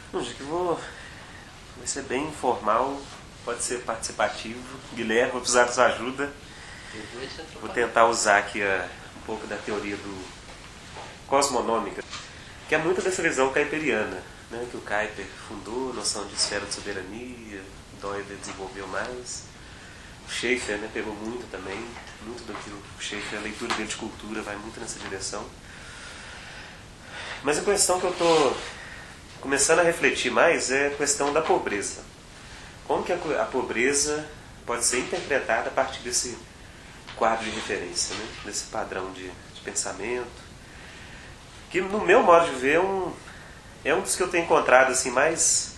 Não, já que vai ser bem informal, pode ser participativo. Guilherme, vou precisar da sua ajuda. Vou tentar usar aqui um pouco da teoria do cosmonômica, que é muito dessa visão caiperiana, né, que o Kuyper fundou, noção de esfera de soberania, Doide desenvolveu mais. O Schaeffer, né, pegou muito também, muito daquilo que o Schaeffer, a leitura dele de cultura vai muito nessa direção. Mas a questão que eu estou começando a refletir mais é a questão da pobreza. Como que a pobreza pode ser interpretada a partir desse quadro de referência, né, desse padrão de pensamento, que no meu modo de ver é um dos que eu tenho encontrado assim, mais...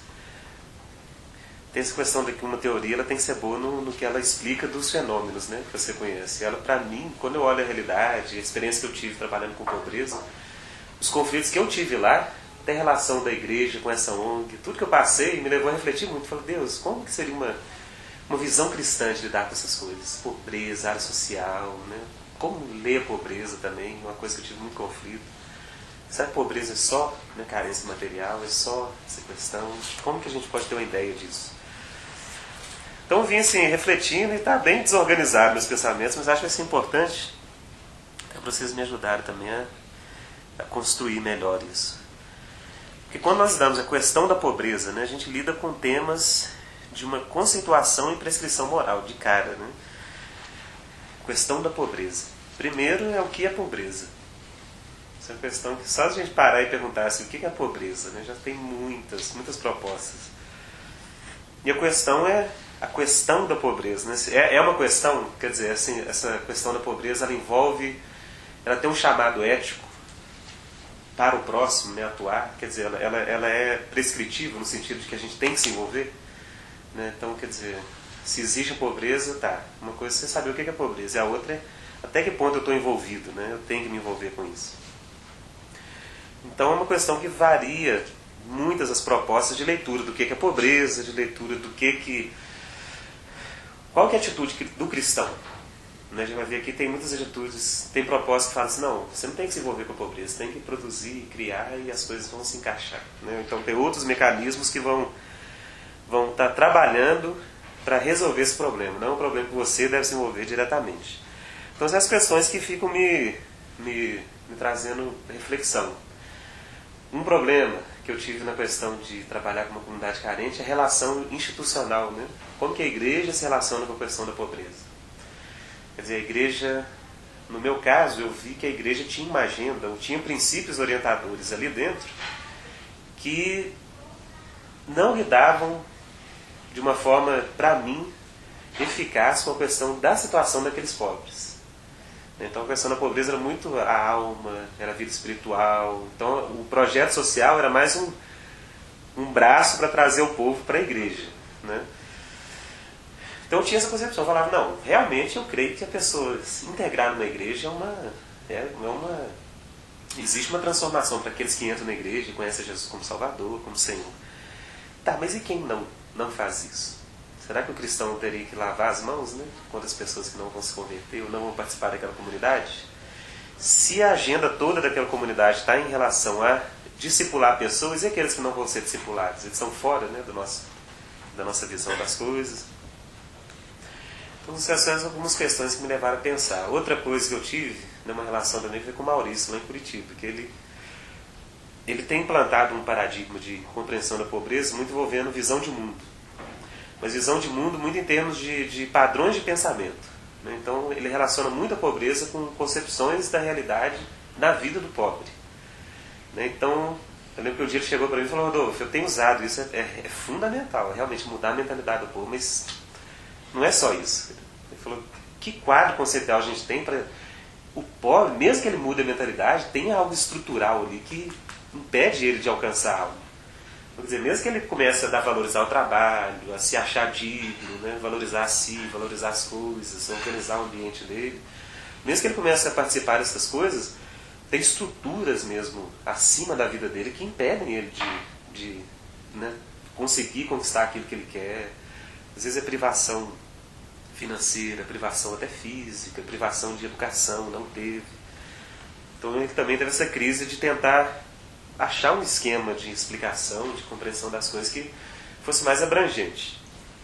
Tem essa questão de que uma teoria ela tem que ser boa no que ela explica dos fenômenos, né, que você conhece. Ela, para mim, quando eu olho a realidade, a experiência que eu tive trabalhando com pobreza, os conflitos que eu tive lá, até a relação da igreja com essa ONG, tudo que eu passei me levou a refletir muito. Falei, Deus, como que seria uma visão cristã de lidar com essas coisas? Pobreza, área social, né? Como ler a pobreza também, uma coisa que eu tive muito conflito. Será que a pobreza é só, né, carência material, é só essa questão? Como que a gente pode ter uma ideia disso? Então eu vim assim, refletindo e está bem desorganizado meus pensamentos, mas acho que vai ser importante para vocês me ajudarem também a construir melhor isso. Porque quando nós damos a questão da pobreza, né, a gente lida com temas de uma conceituação e prescrição moral, de cara. Né? Questão da pobreza. Primeiro é o que é pobreza. Essa é uma questão que só a gente parar e perguntar assim, o que é a pobreza? Né? Já tem muitas propostas. E a questão é a questão da pobreza. Né? É uma questão, quer dizer, assim, essa questão da pobreza ela tem um chamado ético para o próximo, né, atuar, quer dizer, ela é prescritiva no sentido de que a gente tem que se envolver. Né? Então, quer dizer, se existe a pobreza, tá. Uma coisa é você saber o que é pobreza, e a outra é até que ponto eu estou envolvido, né? Eu tenho que me envolver com isso. Então é uma questão que varia muitas as propostas de leitura do que é pobreza, de leitura do que... Qual que é a atitude do cristão? Né? A gente vai ver aqui, tem muitas atitudes, tem propostas que falam assim, não, você não tem que se envolver com a pobreza, você tem que produzir, criar e as coisas vão se encaixar. Né? Então tem outros mecanismos que vão estar trabalhando para resolver esse problema. Não é um problema que você deve se envolver diretamente. Então são as questões que ficam me trazendo reflexão. Um problema que eu tive na questão de trabalhar com uma comunidade carente é a relação institucional. Né? Como que a igreja se relaciona com a questão da pobreza. Quer dizer, a igreja, no meu caso, eu vi que a igreja tinha uma agenda, ou tinha princípios orientadores ali dentro, que não lidavam de uma forma, para mim, eficaz com a questão da situação daqueles pobres. Então a questão da pobreza era muito a alma, era a vida espiritual. Então o projeto social era mais um braço para trazer o povo para a igreja. Né? Então eu tinha essa concepção, eu falava, não, realmente eu creio que a pessoa se integrar numa igreja existe uma transformação para aqueles que entram na igreja e conhecem Jesus como Salvador, como Senhor. Tá, mas e quem não faz isso? Será que o cristão teria que lavar as mãos, né, contra as pessoas que não vão se converter ou não vão participar daquela comunidade? Se a agenda toda daquela comunidade está em relação a discipular pessoas, e aqueles que não vão ser discipulados? Eles estão fora, né, da nossa visão das coisas. Então, essas são algumas questões que me levaram a pensar. Outra coisa que eu tive, numa relação também, foi com o Maurício, lá em Curitiba, que ele tem implantado um paradigma de compreensão da pobreza muito envolvendo visão de mundo. Mas visão de mundo muito em termos de padrões de pensamento. Né? Então, ele relaciona muito a pobreza com concepções da realidade na vida do pobre. Né? Então, eu lembro que um dia ele chegou para mim e falou, Rodolfo, eu tenho usado isso, é fundamental, realmente mudar a mentalidade do povo, mas não é só isso. Ele falou, que quadro conceitual a gente tem para... O pobre, mesmo que ele mude a mentalidade, tem algo estrutural ali que impede ele de alcançar algo. Quer dizer, mesmo que ele comece a valorizar o trabalho, a se achar digno, né, valorizar a si, valorizar as coisas, organizar o ambiente dele, mesmo que ele comece a participar dessas coisas, tem estruturas mesmo acima da vida dele que impedem ele de né, conseguir conquistar aquilo que ele quer. Às vezes é privação financeira, privação até física, privação de educação, não teve. Então ele também teve essa crise de tentar achar um esquema de explicação, de compreensão das coisas que fosse mais abrangente.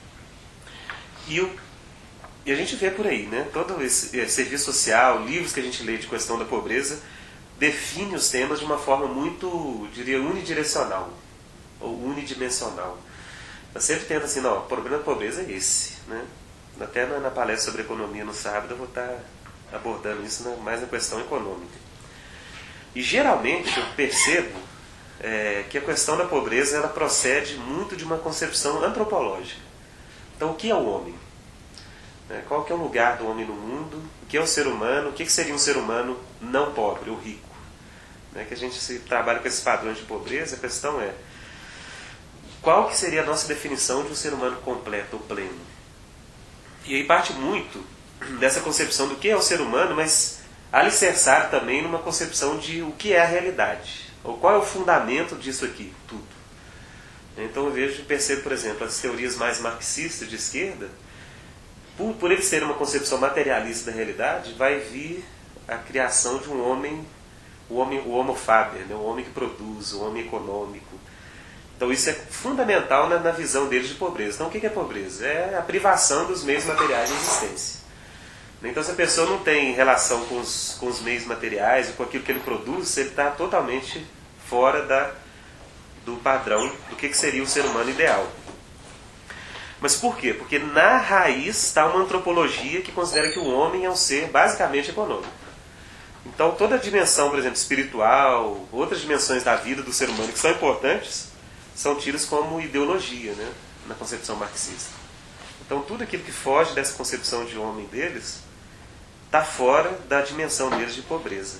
E a gente vê por aí, né? Todo esse serviço social, livros que a gente lê de questão da pobreza, define os temas de uma forma muito, diria, unidirecional, ou unidimensional. Eu sempre tento assim, não, o problema da pobreza é esse, né? Até na palestra sobre economia no sábado eu vou estar abordando isso mais na questão econômica. E geralmente eu percebo que a questão da pobreza ela procede muito de uma concepção antropológica. Então, o que é o homem? Qual que é o lugar do homem no mundo? O que é o ser humano? O que seria um ser humano não pobre ou rico? Que a gente se trabalha com esses padrões de pobreza, a questão é qual que seria a nossa definição de um ser humano completo ou pleno? E aí parte muito dessa concepção do que é o ser humano, mas alicerçar também numa concepção de o que é a realidade, ou qual é o fundamento disso aqui, tudo. Então eu percebo, por exemplo, as teorias mais marxistas de esquerda, por eles terem uma concepção materialista da realidade, vai vir a criação de um homem, o homo faber, o homem que produz, o homem econômico. Então isso é fundamental na visão deles de pobreza. Então o que é pobreza? É a privação dos meios materiais de existência. Então se a pessoa não tem relação com os meios materiais, ou com aquilo que ele produz, ele está totalmente fora do padrão do que seria o ser humano ideal. Mas por quê? Porque na raiz está uma antropologia que considera que o homem é um ser basicamente econômico. Então toda a dimensão, por exemplo, espiritual, outras dimensões da vida do ser humano que são importantes, são tidas como ideologia, né, na concepção marxista. Então tudo aquilo que foge dessa concepção de homem deles está fora da dimensão deles de pobreza.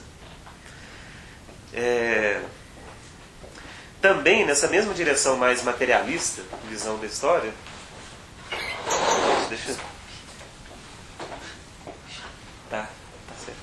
Também nessa mesma direção mais materialista, visão da história, deixa eu... Tá certo.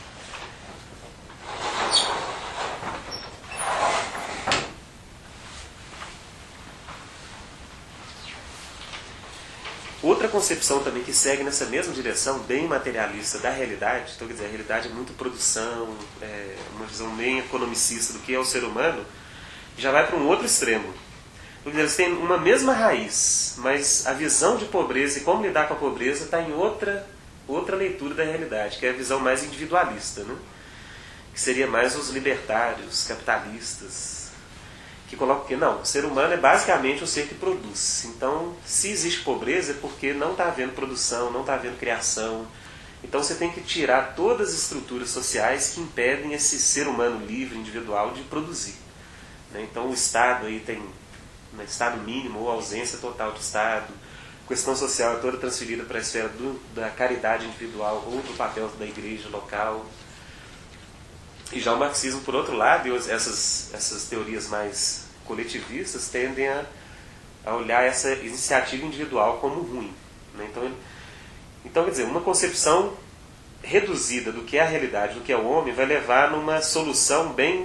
Outra concepção também que segue nessa mesma direção, bem materialista da realidade, então quer dizer, a realidade é muito produção, uma visão bem economicista do que é o ser humano, já vai para um outro extremo. Porque eles têm uma mesma raiz, mas a visão de pobreza e como lidar com a pobreza está em outra leitura da realidade, que é a visão mais individualista, né? Que seria mais os libertários, capitalistas, que colocam que não, o ser humano é basicamente um ser que produz. Então, se existe pobreza é porque não está havendo produção, não está havendo criação. Então você tem que tirar todas as estruturas sociais que impedem esse ser humano livre, individual, de produzir. Então o Estado aí tem Estado mínimo ou ausência total de Estado. A questão social é toda transferida para a esfera da caridade individual ou do papel da igreja local. E já o marxismo, por outro lado, essas teorias mais coletivistas tendem a olhar essa iniciativa individual como ruim. Então, quer dizer, uma concepção reduzida do que é a realidade, do que é o homem, vai levar numa solução bem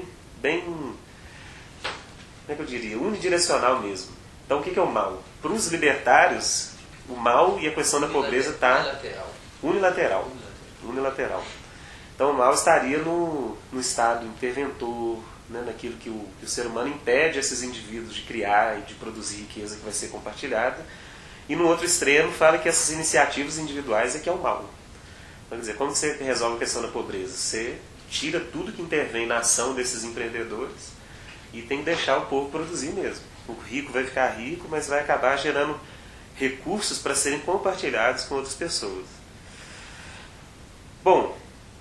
como é que eu diria? Unidirecional mesmo. Então o que é o mal? Para os libertários, o mal e a questão da pobreza está unilateral. Então o mal estaria no estado interventor, né, naquilo que o ser humano impede esses indivíduos de criar e de produzir riqueza que vai ser compartilhada. E no outro extremo fala que essas iniciativas individuais é que é o mal. Então, quer dizer, como você resolve a questão da pobreza? Você tira tudo que intervém na ação desses empreendedores e tem que deixar o povo produzir mesmo. O rico vai ficar rico, mas vai acabar gerando recursos para serem compartilhados com outras pessoas. Bom,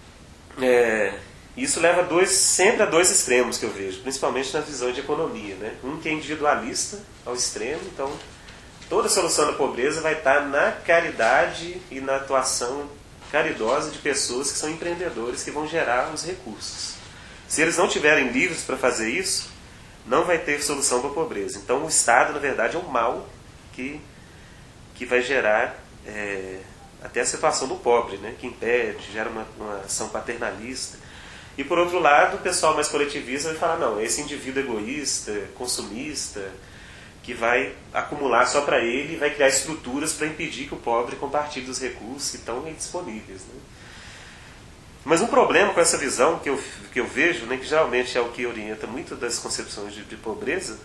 isso leva sempre a dois extremos que eu vejo, principalmente na visão de economia, né? Um que é individualista ao extremo, então toda a solução da pobreza vai estar na caridade e na atuação caridosa de pessoas que são empreendedores que vão gerar os recursos. Se eles não tiverem livros para fazer isso, não vai ter solução para a pobreza. Então o Estado, na verdade, é um mal que vai gerar até a situação do pobre, né? Que impede, gera uma ação paternalista. E por outro lado, o pessoal mais coletivista vai falar, não, esse indivíduo egoísta, consumista, que vai acumular só para ele e vai criar estruturas para impedir que o pobre compartilhe dos recursos que estão aí disponíveis, né? Mas um problema com essa visão que eu vejo, né, que geralmente é o que orienta muito das concepções de pobreza,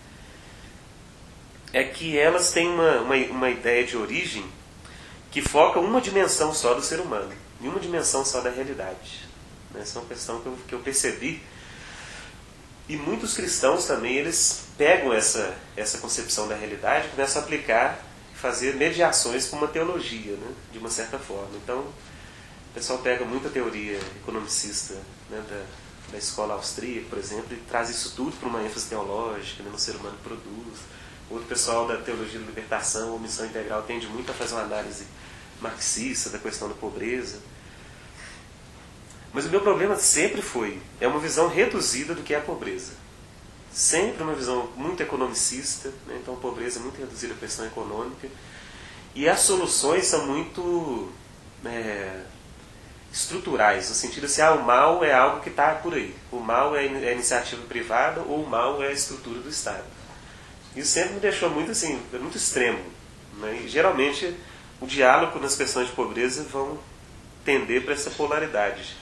é que elas têm uma ideia de origem que foca uma dimensão só do ser humano, em uma dimensão só da realidade. Essa é uma questão que eu percebi. E muitos cristãos também, eles pegam essa concepção da realidade e começam a aplicar, fazer mediações com uma teologia, né, de uma certa forma. Então, o pessoal pega muita teoria economicista, né, da escola austríaca, por exemplo, e traz isso tudo para uma ênfase teológica, né, no ser humano que produz. Outro pessoal da teologia da libertação ou missão integral tende muito a fazer uma análise marxista da questão da pobreza. Mas o meu problema sempre é uma visão reduzida do que é a pobreza. Sempre uma visão muito economicista, né? Então a pobreza é muito reduzida à questão econômica. E as soluções são muito estruturais, no sentido assim, o mal é algo que está por aí. O mal é a iniciativa privada ou o mal é a estrutura do Estado. Isso sempre me deixou muito, assim, muito extremo. Né? E geralmente o diálogo nas questões de pobreza vão tender para essa polaridade.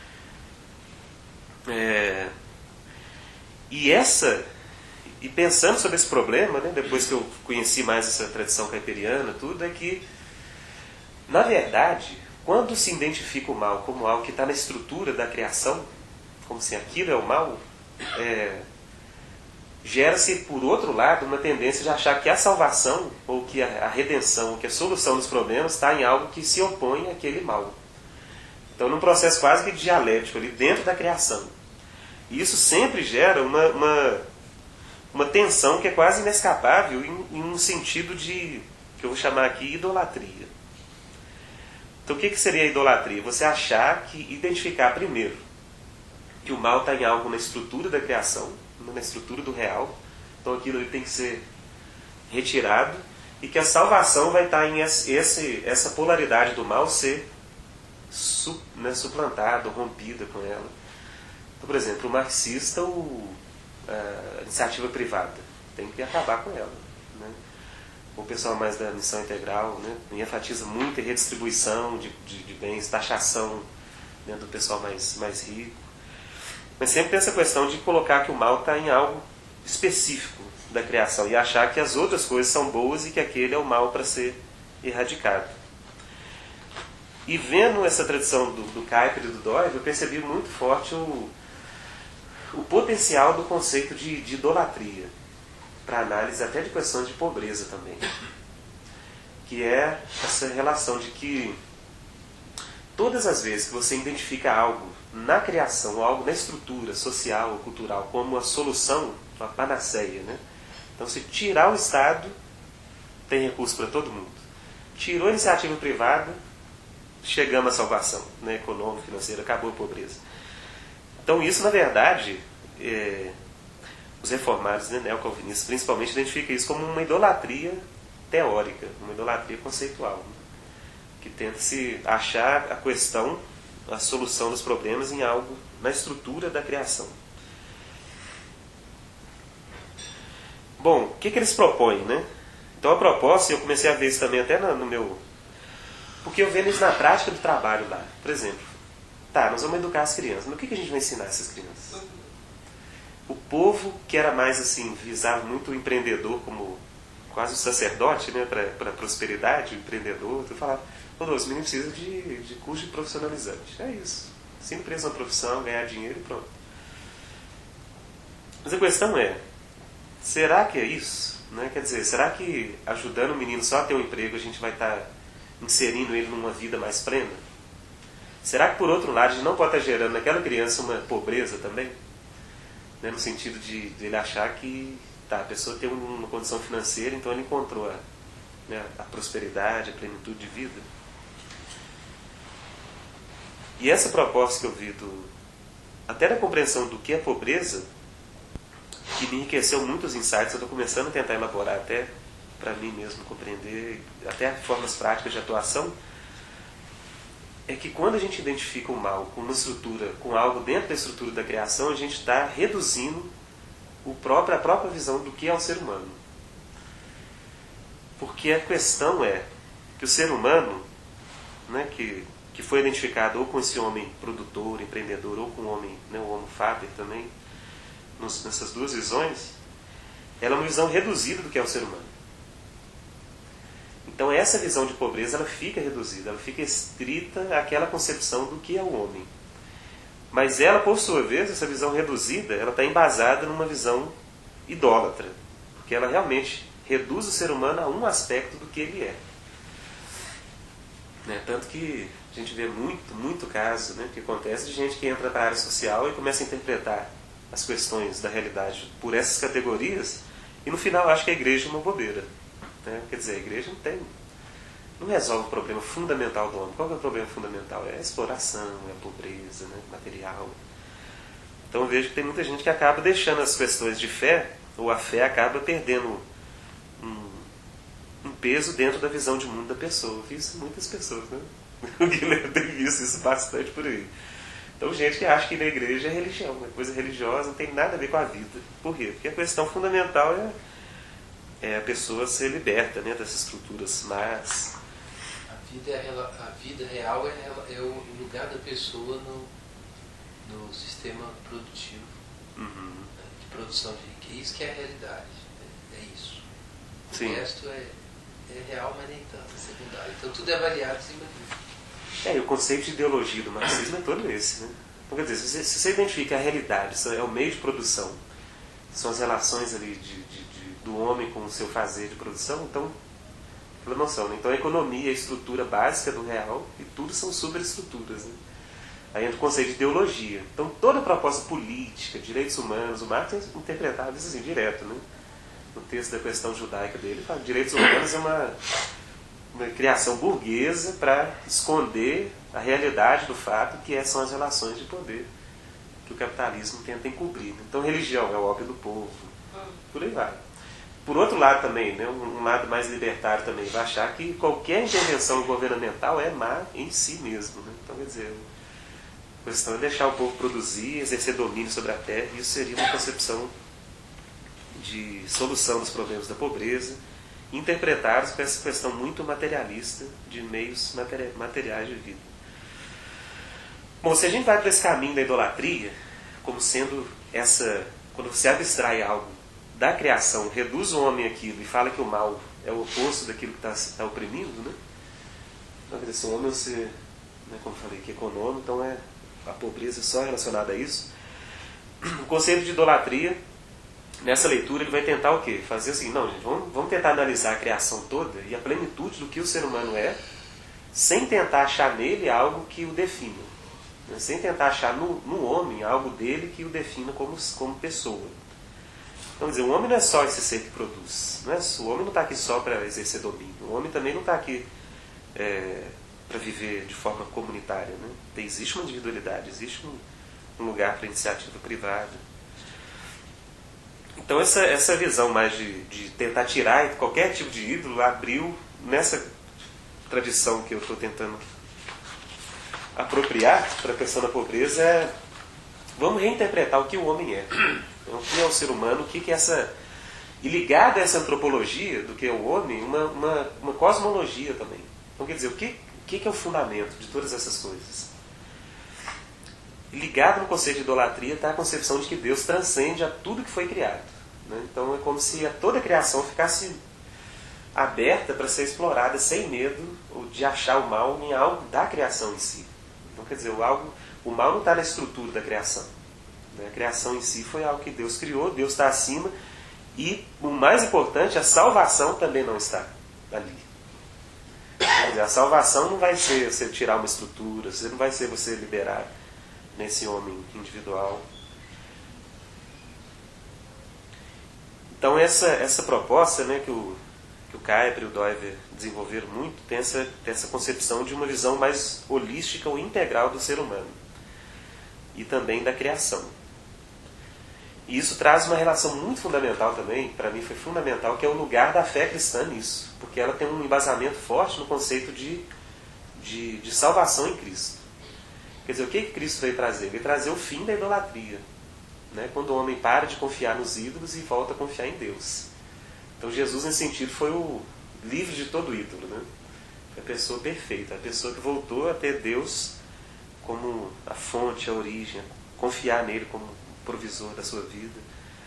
E pensando sobre esse problema, né, depois que eu conheci mais essa tradição caipiriana, tudo, é que, na verdade, quando se identifica o mal como algo que está na estrutura da criação, como se aquilo é o mal, gera-se, por outro lado, uma tendência de achar que a salvação, ou que a redenção, ou que a solução dos problemas está em algo que se opõe àquele mal. Então, num processo quase que dialético ali dentro da criação. E isso sempre gera uma tensão que é quase inescapável em um sentido de, que eu vou chamar aqui, idolatria. Então o que seria a idolatria? Você achar que, identificar primeiro que o mal está em algo na estrutura da criação, na estrutura do real, então aquilo tem que ser retirado, e que a salvação vai estar em essa polaridade do mal ser suplantada, rompida com ela. Então, por exemplo, o marxista, a iniciativa privada, tem que acabar com ela. Né? O pessoal mais da missão integral, né, enfatiza muito a redistribuição de bens, taxação, né, do pessoal mais rico. Mas sempre tem essa questão de colocar que o mal está em algo específico da criação e achar que as outras coisas são boas e que aquele é o mal para ser erradicado. E vendo essa tradição do Kuyper e do Dove, eu percebi muito forte o potencial do conceito de idolatria para análise até de questões de pobreza também, que é essa relação de que todas as vezes que você identifica algo na criação, algo na estrutura social ou cultural como a solução, uma panaceia, né? Então, se tirar o Estado, tem recurso para todo mundo. Tirou a iniciativa privada, chegamos à salvação, né? Econômica, financeira, acabou a pobreza. Então isso, na verdade, os reformados, né, neocalvinistas, principalmente, identificam isso como uma idolatria teórica, uma idolatria conceitual, né, que tenta se achar a questão, a solução dos problemas em algo na estrutura da criação. Bom, o que eles propõem, né? Então a proposta, eu comecei a ver isso também até no meu... Porque eu vejo isso na prática do trabalho lá. Por exemplo, nós vamos educar as crianças, mas o que a gente vai ensinar essas crianças? O povo que era mais assim, visava muito o empreendedor como quase o sacerdote, né, para a prosperidade, o empreendedor, tu falava, os meninos precisam de curso de profissionalizante. É isso. Ensina para eles uma profissão, ganhar dinheiro e pronto. Mas a questão é, será que é isso? Né? Quer dizer, será que ajudando o menino só a ter um emprego a gente vai estar inserindo ele numa vida mais plena? Será que, por outro lado, a gente não pode estar gerando naquela criança uma pobreza também? Né? No sentido de ele achar que a pessoa tem uma condição financeira, então ele encontrou a prosperidade, a plenitude de vida. E essa proposta que eu vi até da compreensão do que é pobreza, que me enriqueceu muito os insights, eu estou começando a tentar elaborar até para mim mesmo compreender, até formas práticas de atuação, é que quando a gente identifica o mal com uma estrutura, com algo dentro da estrutura da criação, a gente está reduzindo a própria visão do que é o ser humano. Porque a questão é que o ser humano, né, que que foi identificado ou com esse homem produtor, empreendedor, ou com o homem, né, o homo faber também, nessas duas visões, ela é uma visão reduzida do que é o ser humano. Então essa visão de pobreza ela fica reduzida, ela fica estrita àquela concepção do que é o homem. Mas ela, por sua vez, essa visão reduzida, ela está embasada numa visão idólatra, porque ela realmente reduz o ser humano a um aspecto do que ele é. Né? Tanto que a gente vê muito caso, né, que acontece de gente que entra para a área social e começa a interpretar as questões da realidade por essas categorias e no final acha que a igreja é uma bobeira. Né? Quer dizer, a igreja não resolve o problema fundamental do homem. Qual é o problema fundamental? É a exploração, é a pobreza, né, material. Então eu vejo que tem muita gente que acaba deixando as questões de fé, ou a fé acaba perdendo um peso dentro da visão de mundo da pessoa. Eu vi isso em muitas pessoas, né? O Guilherme tem visto isso bastante por aí. Então gente que acha que na igreja é religião, uma coisa religiosa, não tem nada a ver com a vida. Por quê? Porque a questão fundamental é a pessoa ser liberta, né, dessas estruturas más. A vida real é o lugar da pessoa no sistema produtivo, de produção de riqueza. Isso que é a realidade, é isso. Sim. O resto é real, mas nem tanto, é secundário. Então tudo é avaliado em cima disso. E o conceito de ideologia do marxismo é todo esse. Né? Então, quer dizer, se você identifica a realidade, isso é o meio de produção, são as relações ali do homem com o seu fazer de produção, então, pela noção. Né? Então a economia é a estrutura básica do real e tudo são superestruturas. Né? Aí entra o conceito de ideologia. Então toda proposta política, direitos humanos, o Marx é interpretado isso assim, direto. Né? No texto da questão judaica dele, fala que direitos humanos é uma criação burguesa para esconder a realidade do fato que são as relações de poder que o capitalismo tenta encobrir. Então religião é o ópio do povo, por aí vai. Por outro lado também, né, um lado mais libertário também, vai achar que qualquer intervenção governamental é má em si mesmo. Né? Então, quer dizer, a questão é deixar o povo produzir, exercer domínio sobre a terra, e isso seria uma concepção de solução dos problemas da pobreza, interpretados com essa questão muito materialista de meios materiais de vida. Bom, se a gente vai para esse caminho da idolatria, como sendo essa, quando você abstrai algo da criação, reduz o homem àquilo e fala que o mal é o oposto daquilo que está oprimindo, né? Então, quer dizer, se o homem você, né, como eu falei, que é econômico, então a pobreza é só relacionada a isso. O conceito de idolatria, nessa leitura, ele vai tentar o quê? Fazer assim, não, gente, vamos tentar analisar a criação toda e a plenitude do que o ser humano é, sem tentar achar nele algo que o defina. Né? Sem tentar achar no homem algo dele que o defina como pessoa. Então, dizer, o homem não é só esse ser que produz. Não é, o homem não está aqui só para exercer domínio. O homem também não está aqui para viver de forma comunitária. Né? Existe uma individualidade, existe um lugar para iniciativa privada. Então, essa visão mais de tentar tirar qualquer tipo de ídolo abriu nessa tradição que eu estou tentando apropriar para a questão da pobreza. Vamos reinterpretar o que o homem é. O que é o ser humano, o que é essa... E ligado a essa antropologia do que é o homem, uma cosmologia também. Então, quer dizer, o que é o fundamento de todas essas coisas? E ligado no conceito de idolatria está a concepção de que Deus transcende a tudo que foi criado. Né? Então, é como se toda a criação ficasse aberta para ser explorada sem medo de achar o mal em algo da criação em si. Então, quer dizer, o mal não está na estrutura da criação. A criação em si foi algo que Deus criou, Deus está acima, e o mais importante, a salvação também não está ali. Quer dizer, a salvação não vai ser você tirar uma estrutura, não vai ser você liberar nesse homem individual. Então essa proposta, né, que o Kuyper e o Doiver desenvolveram muito, tem essa concepção de uma visão mais holística ou integral do ser humano e também da criação. E isso traz uma relação muito fundamental também, para mim foi fundamental, que é o lugar da fé cristã nisso. Porque ela tem um embasamento forte no conceito de salvação em Cristo. Quer dizer, o que Cristo veio trazer? Veio trazer o fim da idolatria. Né? Quando o homem para de confiar nos ídolos e volta a confiar em Deus. Então Jesus, nesse sentido, foi o livre de todo ídolo. Né? a pessoa perfeita, a pessoa que voltou a ter Deus como a fonte, a origem, confiar nele como provisor da sua vida.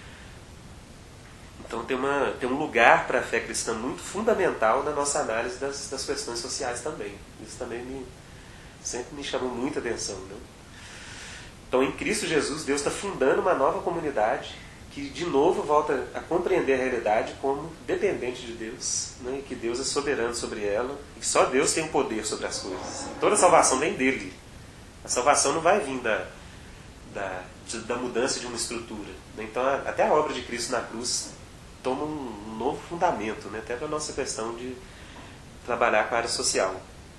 Então tem um lugar para a fé cristã muito fundamental na nossa análise das questões sociais também. Isso também sempre me chamou muita atenção, né? Então, em Cristo Jesus, Deus está fundando uma nova comunidade que, de novo, volta a compreender a realidade como dependente de Deus, né? E que Deus é soberano sobre ela, e que só Deus tem o poder sobre as coisas. Toda a salvação vem dele. A salvação não vai vir da mudança de uma estrutura, né? Então, até a obra de Cristo na cruz toma um novo fundamento, né? Até para a nossa questão de trabalhar com a área social.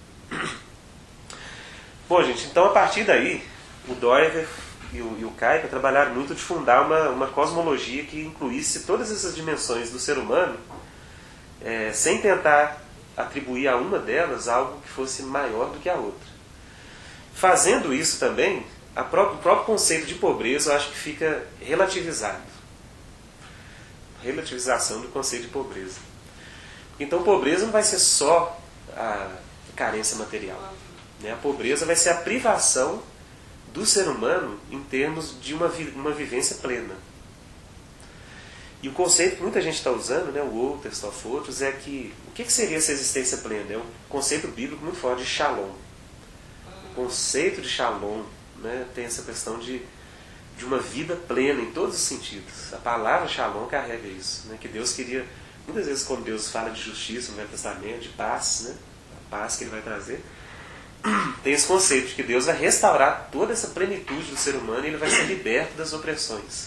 Bom, gente, então a partir daí, o Doiver e o Kuyper trabalharam muito de fundar uma cosmologia que incluísse todas essas dimensões do ser humano, sem tentar atribuir a uma delas algo que fosse maior do que a outra. Fazendo isso também, o próprio conceito de pobreza eu acho que fica relativizado. Relativização do conceito de pobreza. Então, pobreza não vai ser só a carência material, né? A pobreza vai ser a privação do ser humano em termos de uma vivência plena. E o conceito que muita gente está usando, né, o Wolters, outros, é que o que seria essa existência plena? É um conceito bíblico muito forte de shalom. O conceito de shalom, né, tem essa questão de uma vida plena em todos os sentidos. A palavra shalom carrega isso, né? Que Deus queria, muitas vezes quando Deus fala de justiça no Velho Testamento, de paz, né? A paz que Ele vai trazer, tem esse conceito de que Deus vai restaurar toda essa plenitude do ser humano e ele vai ser liberto das opressões.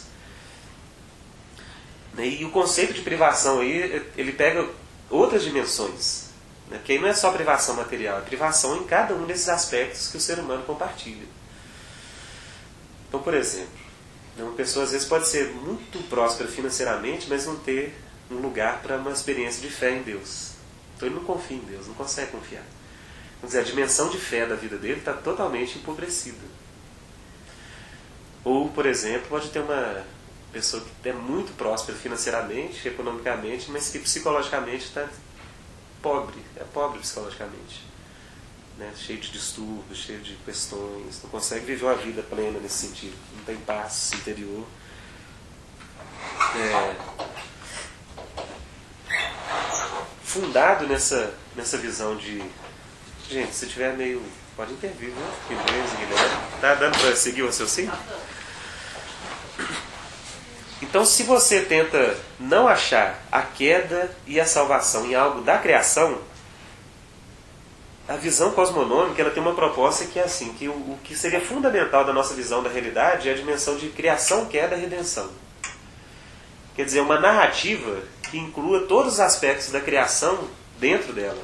E o conceito de privação aí, ele pega outras dimensões, né? Porque aí não é só privação material, é privação em cada um desses aspectos que o ser humano compartilha. Então, por exemplo, uma pessoa às vezes pode ser muito próspera financeiramente, mas não ter um lugar para uma experiência de fé em Deus. Então ele não confia em Deus, não consegue confiar. Quer dizer, a dimensão de fé da vida dele está totalmente empobrecida. Ou, por exemplo, pode ter uma pessoa que é muito próspera financeiramente, economicamente, mas que psicologicamente está pobre, é pobre psicologicamente. Né, cheio de distúrbios, cheio de questões, não consegue viver uma vida plena nesse sentido, não tem paz interior. Fundado nessa visão de... Gente, se tiver meio... Pode intervir, né? Guilherme. Tá dando para seguir o raciocínio? Então, se você tenta não achar a queda e a salvação em algo da criação, a visão cosmonômica ela tem uma proposta que é assim, que o que seria fundamental da nossa visão da realidade é a dimensão de criação, queda e redenção. Quer dizer, uma narrativa que inclua todos os aspectos da criação dentro dela.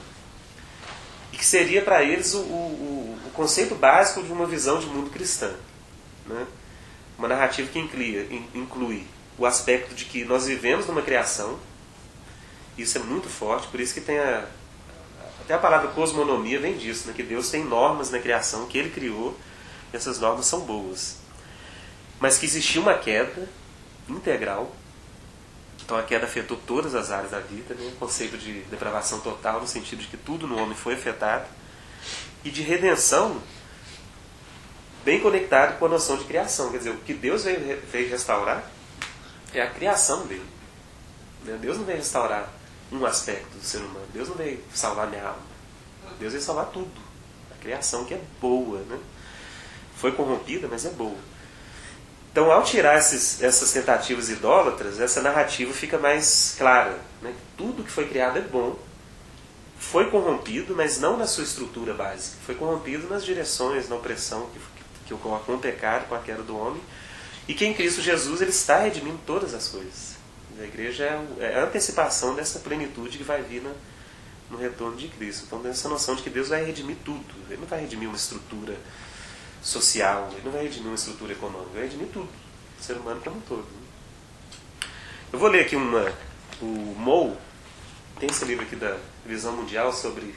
E que seria para eles o conceito básico de uma visão de mundo cristã. Né? Uma narrativa que inclui o aspecto de que nós vivemos numa criação. Isso é muito forte, por isso que tem até a palavra cosmonomia vem disso, né? Que Deus tem normas na criação que Ele criou, e essas normas são boas. Mas que existiu uma queda integral. Então a queda afetou todas as áreas da vida, né? O conceito de depravação total, no sentido de que tudo no homem foi afetado. E de redenção, bem conectado com a noção de criação. Quer dizer, o que Deus veio restaurar é a criação dele. Deus não veio restaurar um aspecto do ser humano. Deus não veio salvar minha alma. Deus veio salvar tudo. A criação que é boa, né? Foi corrompida, mas é boa. Então, ao tirar essas tentativas idólatras, essa narrativa fica mais clara, né? Tudo que foi criado é bom. Foi corrompido, mas não na sua estrutura básica. Foi corrompido nas direções, na opressão que ocorre com o pecado, com a queda do homem. E que em Cristo Jesus Ele está redimindo todas as coisas. A igreja é a antecipação dessa plenitude que vai vir no retorno de Cristo. Então, tem essa noção de que Deus vai redimir tudo. Ele não vai redimir uma estrutura social, Ele não vai redimir uma estrutura econômica, Ele vai redimir tudo. O ser humano como um todo. Eu vou ler aqui o Moe, tem esse livro aqui da Visão Mundial sobre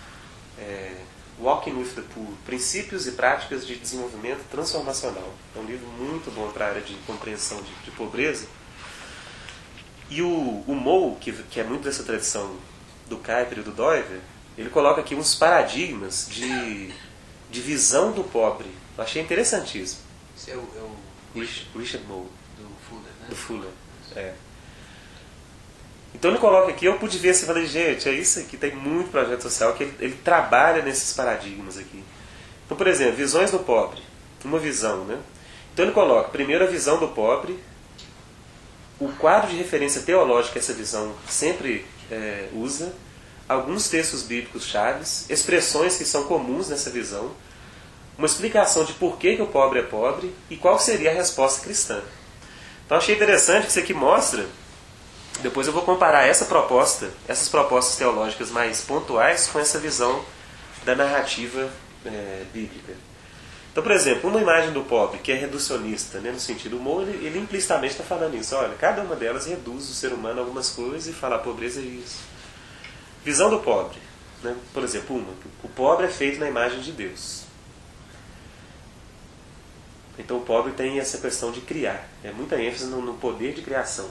Walking with the Poor, Princípios e Práticas de Desenvolvimento Transformacional. É um livro muito bom para a área de compreensão de pobreza. E o Moe, que é muito dessa tradição do Kuyper e do Doiver, ele coloca aqui uns paradigmas de visão do pobre. Eu achei interessantíssimo. Esse é o Richard Moll. do Fuller, né? Do Fuller, é. Então ele coloca aqui, eu pude ver assim e falei, gente, é isso aqui, tem muito projeto social que ele trabalha nesses paradigmas aqui. Então, por exemplo, visões do pobre. Uma visão, né? Então ele coloca, primeiro, a visão do pobre, o quadro de referência teológica que essa visão sempre usa, alguns textos bíblicos chaves, expressões que são comuns nessa visão, uma explicação de por que o pobre é pobre e qual seria a resposta cristã. Então achei interessante que isso aqui mostra, depois eu vou comparar essas propostas teológicas mais pontuais com essa visão da narrativa bíblica. Então, por exemplo, uma imagem do pobre que é reducionista, né, no sentido humor, ele implicitamente está falando isso. Olha, cada uma delas reduz o ser humano a algumas coisas e fala a pobreza é isso. Visão do pobre. Né? Por exemplo, o pobre é feito na imagem de Deus. Então o pobre tem essa questão de criar. É muita ênfase no poder de criação.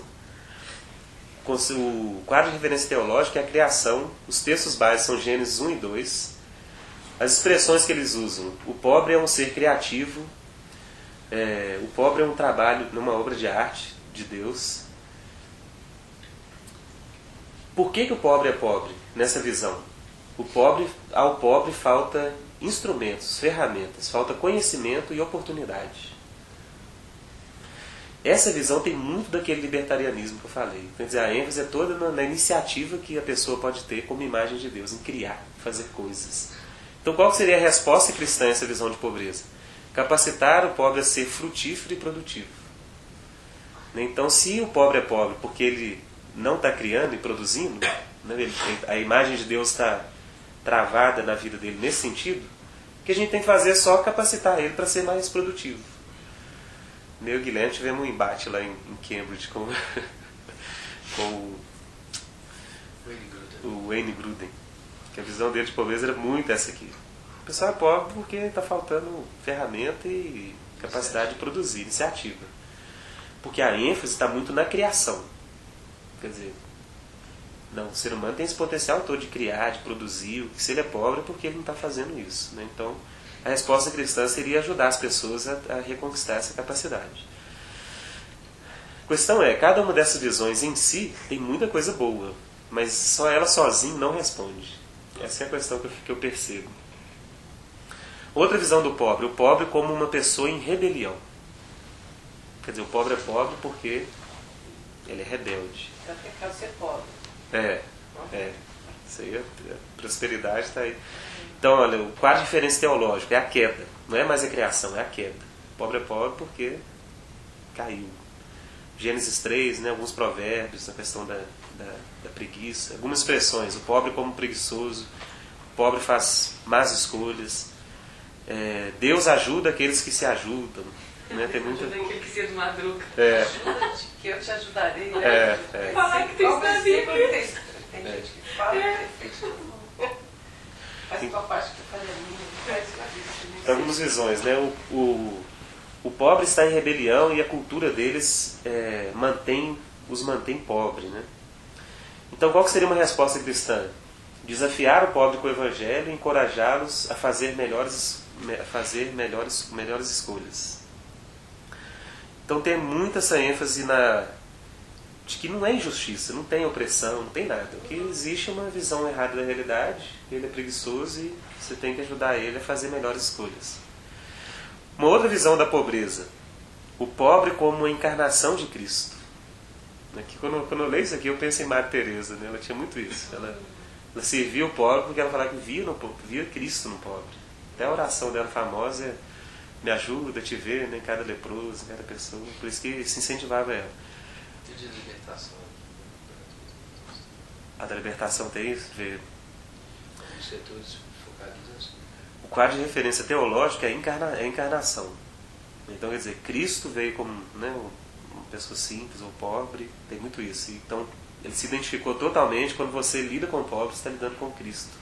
O quadro de referência teológica é a criação. Os textos básicos são Gênesis 1 e 2. As expressões que eles usam. O pobre é um ser criativo. O pobre é um trabalho numa obra de arte de Deus. Por que o pobre é pobre nessa visão? Ao pobre falta instrumentos, ferramentas, falta conhecimento e oportunidade. Essa visão tem muito daquele libertarianismo que eu falei. Quer dizer, a ênfase é toda na iniciativa que a pessoa pode ter como imagem de Deus, em criar, fazer coisas. Então qual seria a resposta cristã a essa visão de pobreza? Capacitar o pobre a ser frutífero e produtivo. Então se o pobre é pobre porque ele não está criando e produzindo, né, a imagem de Deus está travada na vida dele nesse sentido, o que a gente tem que fazer é só capacitar ele para ser mais produtivo. Eu e o Guilherme tivemos um embate lá em Cambridge com o Wayne Gruden, que a visão dele de pobreza era muito essa aqui. O pessoal é pobre porque está faltando ferramenta e capacidade de produzir, iniciativa. Porque a ênfase está muito na criação. Quer dizer, não, o ser humano tem esse potencial todo de criar, de produzir. Se ele é pobre é porque ele não está fazendo isso. Né? Então, a resposta cristã seria ajudar as pessoas a reconquistar essa capacidade. A questão é, cada uma dessas visões em si tem muita coisa boa, mas só ela sozinha não responde. Essa é a questão que eu percebo. Outra visão do pobre, o pobre como uma pessoa em rebelião. Quer dizer, o pobre é pobre porque ele é rebelde. É pecado ser pobre. Isso aí, a prosperidade está aí. Então, olha, o quadro de referência teológico é a queda. Não é mais a criação, é a queda. O pobre é pobre porque caiu. Gênesis 3, né, alguns provérbios, a questão da preguiça. Algumas expressões. O pobre como preguiçoso. O pobre faz más escolhas. Deus ajuda aqueles que se ajudam. Né? Tem muita... Ajuda aquele que se de madruga. Ajuda-te, que eu te ajudarei. Falar que tem na Bíblia. Tem gente que fala que fez faz tua parte que faz a minha. Faz a vida. Então, algumas visões, né? O pobre está em rebelião e a cultura deles os mantém pobre, né? Então, qual que seria uma resposta cristã? Desafiar o pobre com o evangelho e encorajá-los a fazer melhores escolhas. Então tem muita essa ênfase de que não é injustiça, não tem opressão, não tem nada. O que existe é uma visão errada da realidade, ele é preguiçoso e você tem que ajudar ele a fazer melhores escolhas. Uma outra visão da pobreza, o pobre como uma encarnação de Cristo. Aqui, quando eu leio isso aqui, eu penso em Madre Teresa, né? Ela tinha muito isso. Ela servia o pobre porque ela falava que via Cristo no pobre. Até a oração dela famosa é: me ajuda a te ver, né, em cada leproso, em cada pessoa. Por isso que se incentivava ela. E de libertação. A da libertação tem isso? Os setores focados nisso. O quadro de referência teológica é a encarnação. Então, quer dizer, Cristo veio como, né, uma pessoa simples ou pobre, tem muito isso. Então, ele se identificou totalmente. Quando você lida com o pobre, você está lidando com Cristo.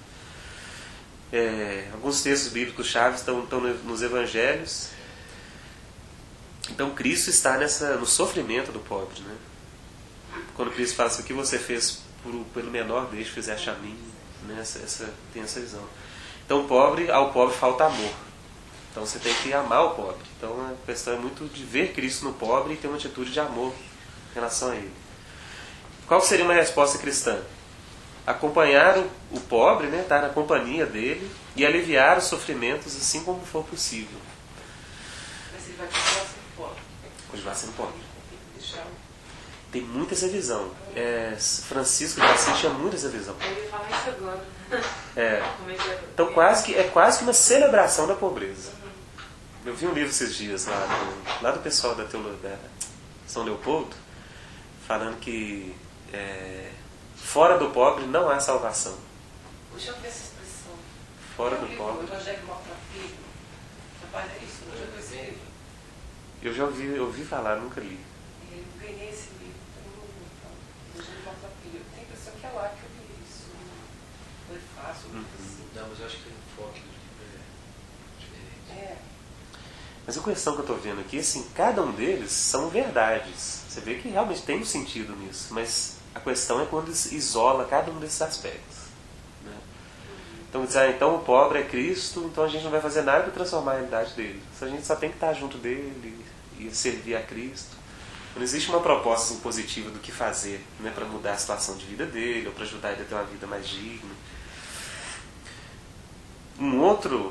Alguns textos bíblicos chaves estão nos evangelhos. Então Cristo está no sofrimento do pobre, né? Quando Cristo fala assim: o que você fez pelo menor deles fizeste a mim, né? Tem essa visão. Então ao pobre falta amor. Então você tem que amar o pobre. Então a questão é muito de ver Cristo no pobre e ter uma atitude de amor em relação a ele. Qual seria uma resposta cristã? Acompanhar o pobre, né? Estar na companhia dele e aliviar os sofrimentos assim como for possível. Mas ele vai continuar sendo pobre. Continuar sendo pobre. Tem que deixar Tem muita essa visão. Francisco de Assis tinha muito essa visão. Eu ia falar isso agora. Então é quase que uma celebração da pobreza. Eu vi um livro esses dias lá do pessoal da São Leopoldo, falando que fora do pobre não há salvação. Deixa eu ver essa expressão. Fora do pobre. O Evangelho mal para filho. Trabalha isso, não já esse livro. Eu já ouvi falar, nunca li. Eu ganhei esse livro. O Evangelho mal para filho. Eu tenho a impressão que é lá que eu vi isso. Não é fácil. Não, mas eu acho que o enfoque do livro é diferente. Mas a questão que eu estou vendo aqui, assim, cada um deles são verdades. Você vê que realmente tem um sentido nisso, mas a questão é quando isola cada um desses aspectos. Né? Então, então o pobre é Cristo, então a gente não vai fazer nada para transformar a realidade dele. A gente só tem que estar junto dele e servir a Cristo. Não existe uma proposta assim, positiva do que fazer, né, para mudar a situação de vida dele ou para ajudar ele a ter uma vida mais digna. Um outro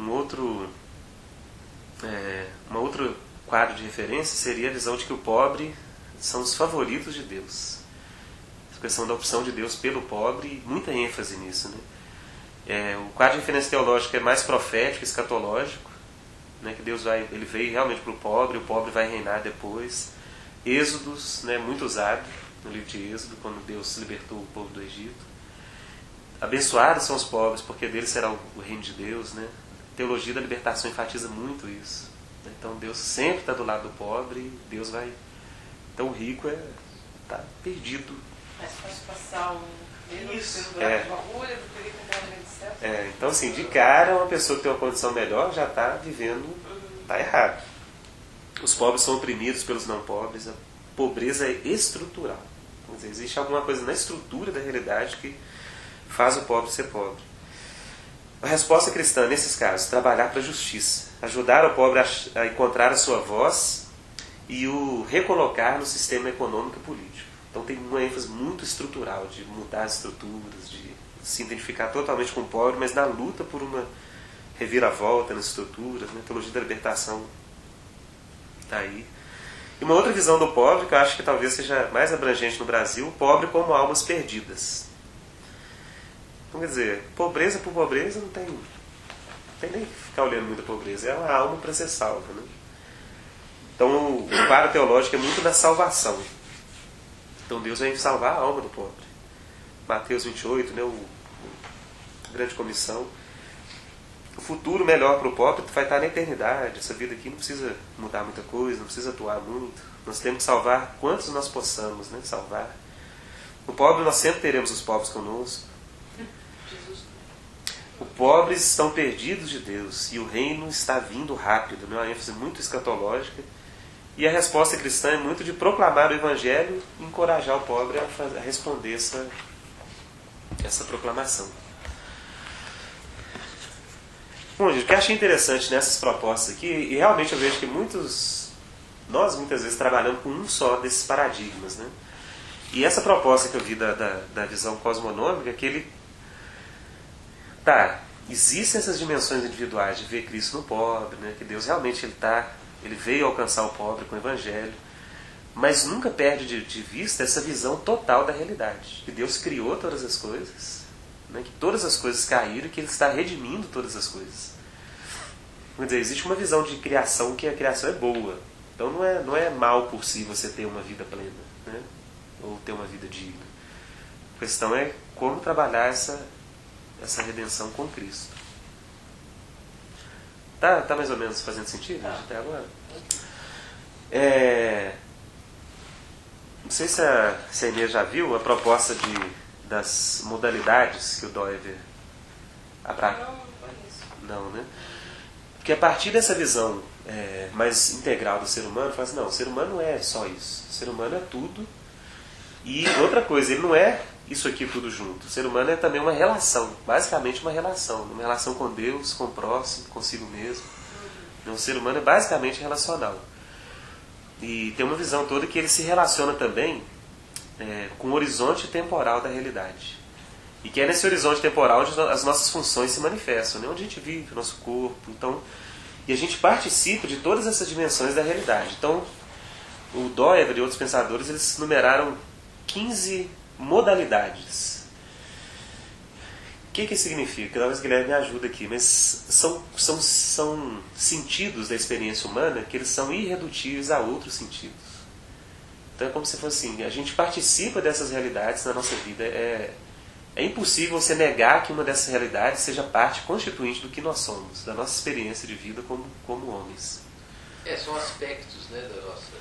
quadro de referência seria a visão de que o pobre são os favoritos de Deus. A questão da opção de Deus pelo pobre, muita ênfase nisso. Né? O quadro de referência teológico é mais profético, escatológico, né? Que Deus ele veio realmente para o pobre vai reinar depois. Êxodos, né? Muito usado no livro de Êxodo, quando Deus libertou o povo do Egito. Abençoados são os pobres, porque deles será o reino de Deus. Né? A teologia da libertação enfatiza muito isso. Então Deus sempre está do lado do pobre, Deus vai... Então o rico está perdido. Mas faz passar isso pelo buraco de uma agulha do que ele comprar no meio do céu. Então assim, de cara, uma pessoa que tem uma condição melhor já está vivendo, está errado. Os pobres são oprimidos pelos não pobres, a pobreza é estrutural. Quer dizer, existe alguma coisa na estrutura da realidade que faz o pobre ser pobre. A resposta cristã, nesses casos, trabalhar para a justiça, ajudar o pobre a encontrar a sua voz e o recolocar no sistema econômico e político. Então tem uma ênfase muito estrutural, de mudar as estruturas, de se identificar totalmente com o pobre, mas na luta por uma reviravolta nas estruturas, né? A teologia da libertação está aí. E uma outra visão do pobre, que eu acho que talvez seja mais abrangente no Brasil, o pobre como almas perdidas. Então, quer dizer, pobreza por pobreza não tem nem que ficar olhando muito a pobreza, é uma alma para ser salva. Né? Então o quadro teológico é muito da salvação. Então Deus vem salvar a alma do pobre. Mateus 28, né, a grande comissão. O futuro melhor para o pobre vai estar na eternidade. Essa vida aqui não precisa mudar muita coisa, não precisa atuar muito. Nós temos que salvar quantos nós possamos, né, salvar. No pobre nós sempre teremos os pobres conosco. Os pobres estão perdidos de Deus e o reino está vindo rápido, né? Uma ênfase muito escatológica. E a resposta cristã é muito de proclamar o Evangelho e encorajar o pobre a responder essa proclamação. Bom, gente, o que eu achei interessante nessas propostas aqui, e realmente eu vejo que nós muitas vezes trabalhamos com um só desses paradigmas. Né? E essa proposta que eu vi da visão cosmonômica, que ele... existem essas dimensões individuais de ver Cristo no pobre, né? Que Deus realmente ele veio alcançar o pobre com o Evangelho, mas nunca perde de vista essa visão total da realidade, que Deus criou todas as coisas, né? Que todas as coisas caíram e que Ele está redimindo todas as coisas. Quer dizer, existe uma visão de criação, que a criação é boa, então não é mal por si você ter uma vida plena, né? Ou ter uma vida digna. A questão é como trabalhar essa redenção com Cristo. Tá mais ou menos fazendo sentido até agora? Não sei se a Inês já viu a proposta das modalidades que o Doiver abraça. Não conheço. Não, né? Porque a partir dessa visão mais integral do ser humano, fala assim, não, o ser humano não é só isso. O ser humano é tudo. E outra coisa, ele não é isso aqui tudo junto. O ser humano é também uma relação, basicamente uma relação com Deus, com o próximo, consigo mesmo. O ser humano é basicamente relacional. E tem uma visão toda que ele se relaciona também com o horizonte temporal da realidade. E que é nesse horizonte temporal onde as nossas funções se manifestam, né? Onde a gente vive, o nosso corpo. Então, e a gente participa de todas essas dimensões da realidade. Então, o Doever e outros pensadores, eles numeraram 15 modalidades. O que significa? Talvez o Guilherme me ajuda aqui, mas são sentidos da experiência humana que eles são irredutíveis a outros sentidos. Então é como se fosse assim, a gente participa dessas realidades na nossa vida. É impossível você negar que uma dessas realidades seja parte constituinte do que nós somos, da nossa experiência de vida como homens. São aspectos, né, da nossa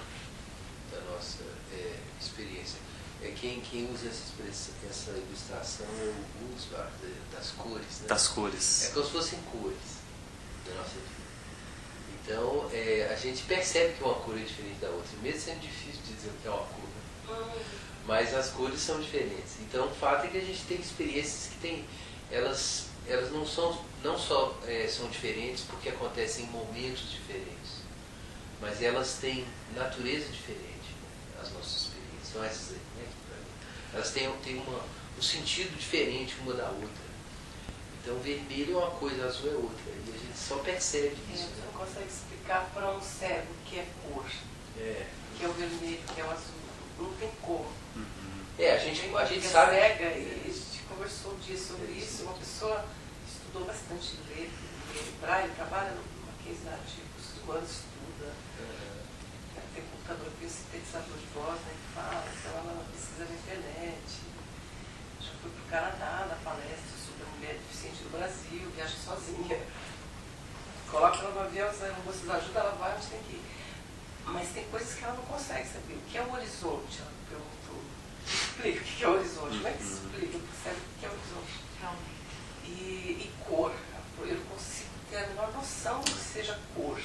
experiência. Quem usa essa ilustração é o Unsbar, das cores. Né? Das cores. É como se fossem cores da nossa vida. Então, a gente percebe que uma cor é diferente da outra, mesmo sendo difícil de dizer o que é uma cor. Né? Mas as cores são diferentes. Então, o fato é que a gente tem experiências que elas não só são diferentes porque acontecem em momentos diferentes, mas elas têm natureza diferente, né? As nossas experiências. São essas aí, né? Elas têm um sentido diferente uma da outra. Então, vermelho é uma coisa, azul é outra. E a gente só percebe isso. Você não consegue explicar para um cego o que é cor. Que é o vermelho, que é o azul. Não tem cor. A gente sabe. Cega, e a gente conversou um dia sobre isso. Uma pessoa estudou bastante ler braille, trabalha numa case da artigos humanos, estuda. Tem computador, tem sintetizador de voz, né, que fala, então ela pesquisa na internet. Já foi para o Canadá, na palestra sobre a mulher deficiente do Brasil, viaja sozinha. Coloca ela no avião, se ela não ajuda, ela vai onde tem que ir. Mas tem coisas que ela não consegue saber. O que é o horizonte? Ela perguntou. Explica o que é o horizonte. Como é que se explica? Percebe o que é o horizonte? E cor. Eu não consigo ter a menor noção do que seja cor.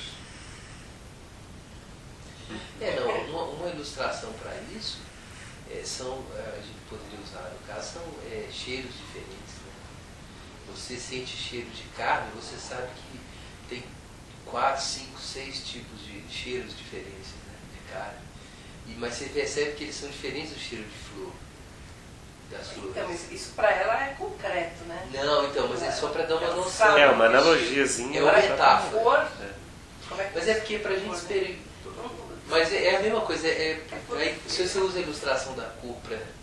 Uma ilustração para isso a gente poderia usar, no caso, são cheiros diferentes. Né? Você sente cheiro de carne, você sabe que tem 4, 5, 6 tipos de cheiros diferentes, né, de carne. Mas você percebe que eles são diferentes do cheiro de flor, das flores. Então, isso para ela é concreto, né? Não, então, mas é só para dar uma noção. É uma analogiazinha. É uma metáfora. Mas é porque para a gente experimentar. Mas é a mesma coisa. Se você usa a ilustração da cor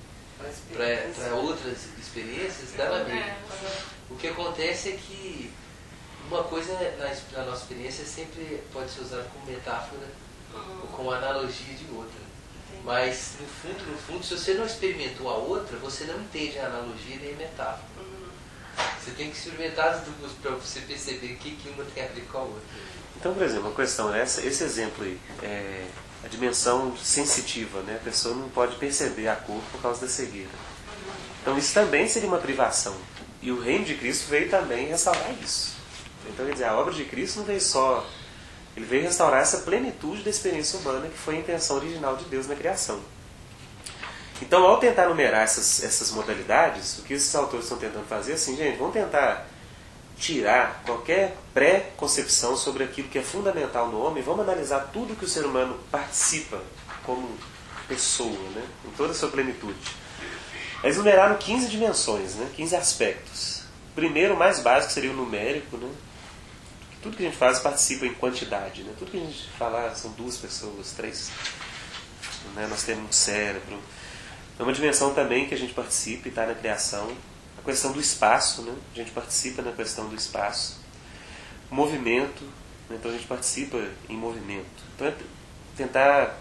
para outras experiências, dá na mesma. O que acontece é que uma coisa na nossa experiência sempre pode ser usada como metáfora ou como analogia de outra. Mas, no fundo, se você não experimentou a outra, você não entende a analogia nem a metáfora. Você tem que experimentar as duas para você perceber o que uma tem a ver com a outra. Então, por exemplo, uma questão, esse exemplo aí, a dimensão sensitiva, né? A pessoa não pode perceber a cor por causa da cegueira. Então, isso também seria uma privação. E o reino de Cristo veio também restaurar isso. Então, quer dizer, a obra de Cristo não veio só... Ele veio restaurar essa plenitude da experiência humana que foi a intenção original de Deus na criação. Então, ao tentar numerar essas modalidades, o que esses autores estão tentando fazer é assim, gente, vamos tentar tirar qualquer pré-concepção sobre aquilo que é fundamental no homem, vamos analisar tudo que o ser humano participa como pessoa, né, em toda a sua plenitude. Eles numeraram 15 dimensões, né, 15 aspectos. O primeiro, o mais básico, seria o numérico, né? Tudo que a gente faz participa em quantidade, né? Tudo que a gente fala são 2 pessoas, 3. Né? Nós temos um cérebro. É uma dimensão também que a gente participa e está na criação. A questão do espaço, né? A gente participa na questão do espaço. O movimento, né? Então a gente participa em movimento. Então é tentar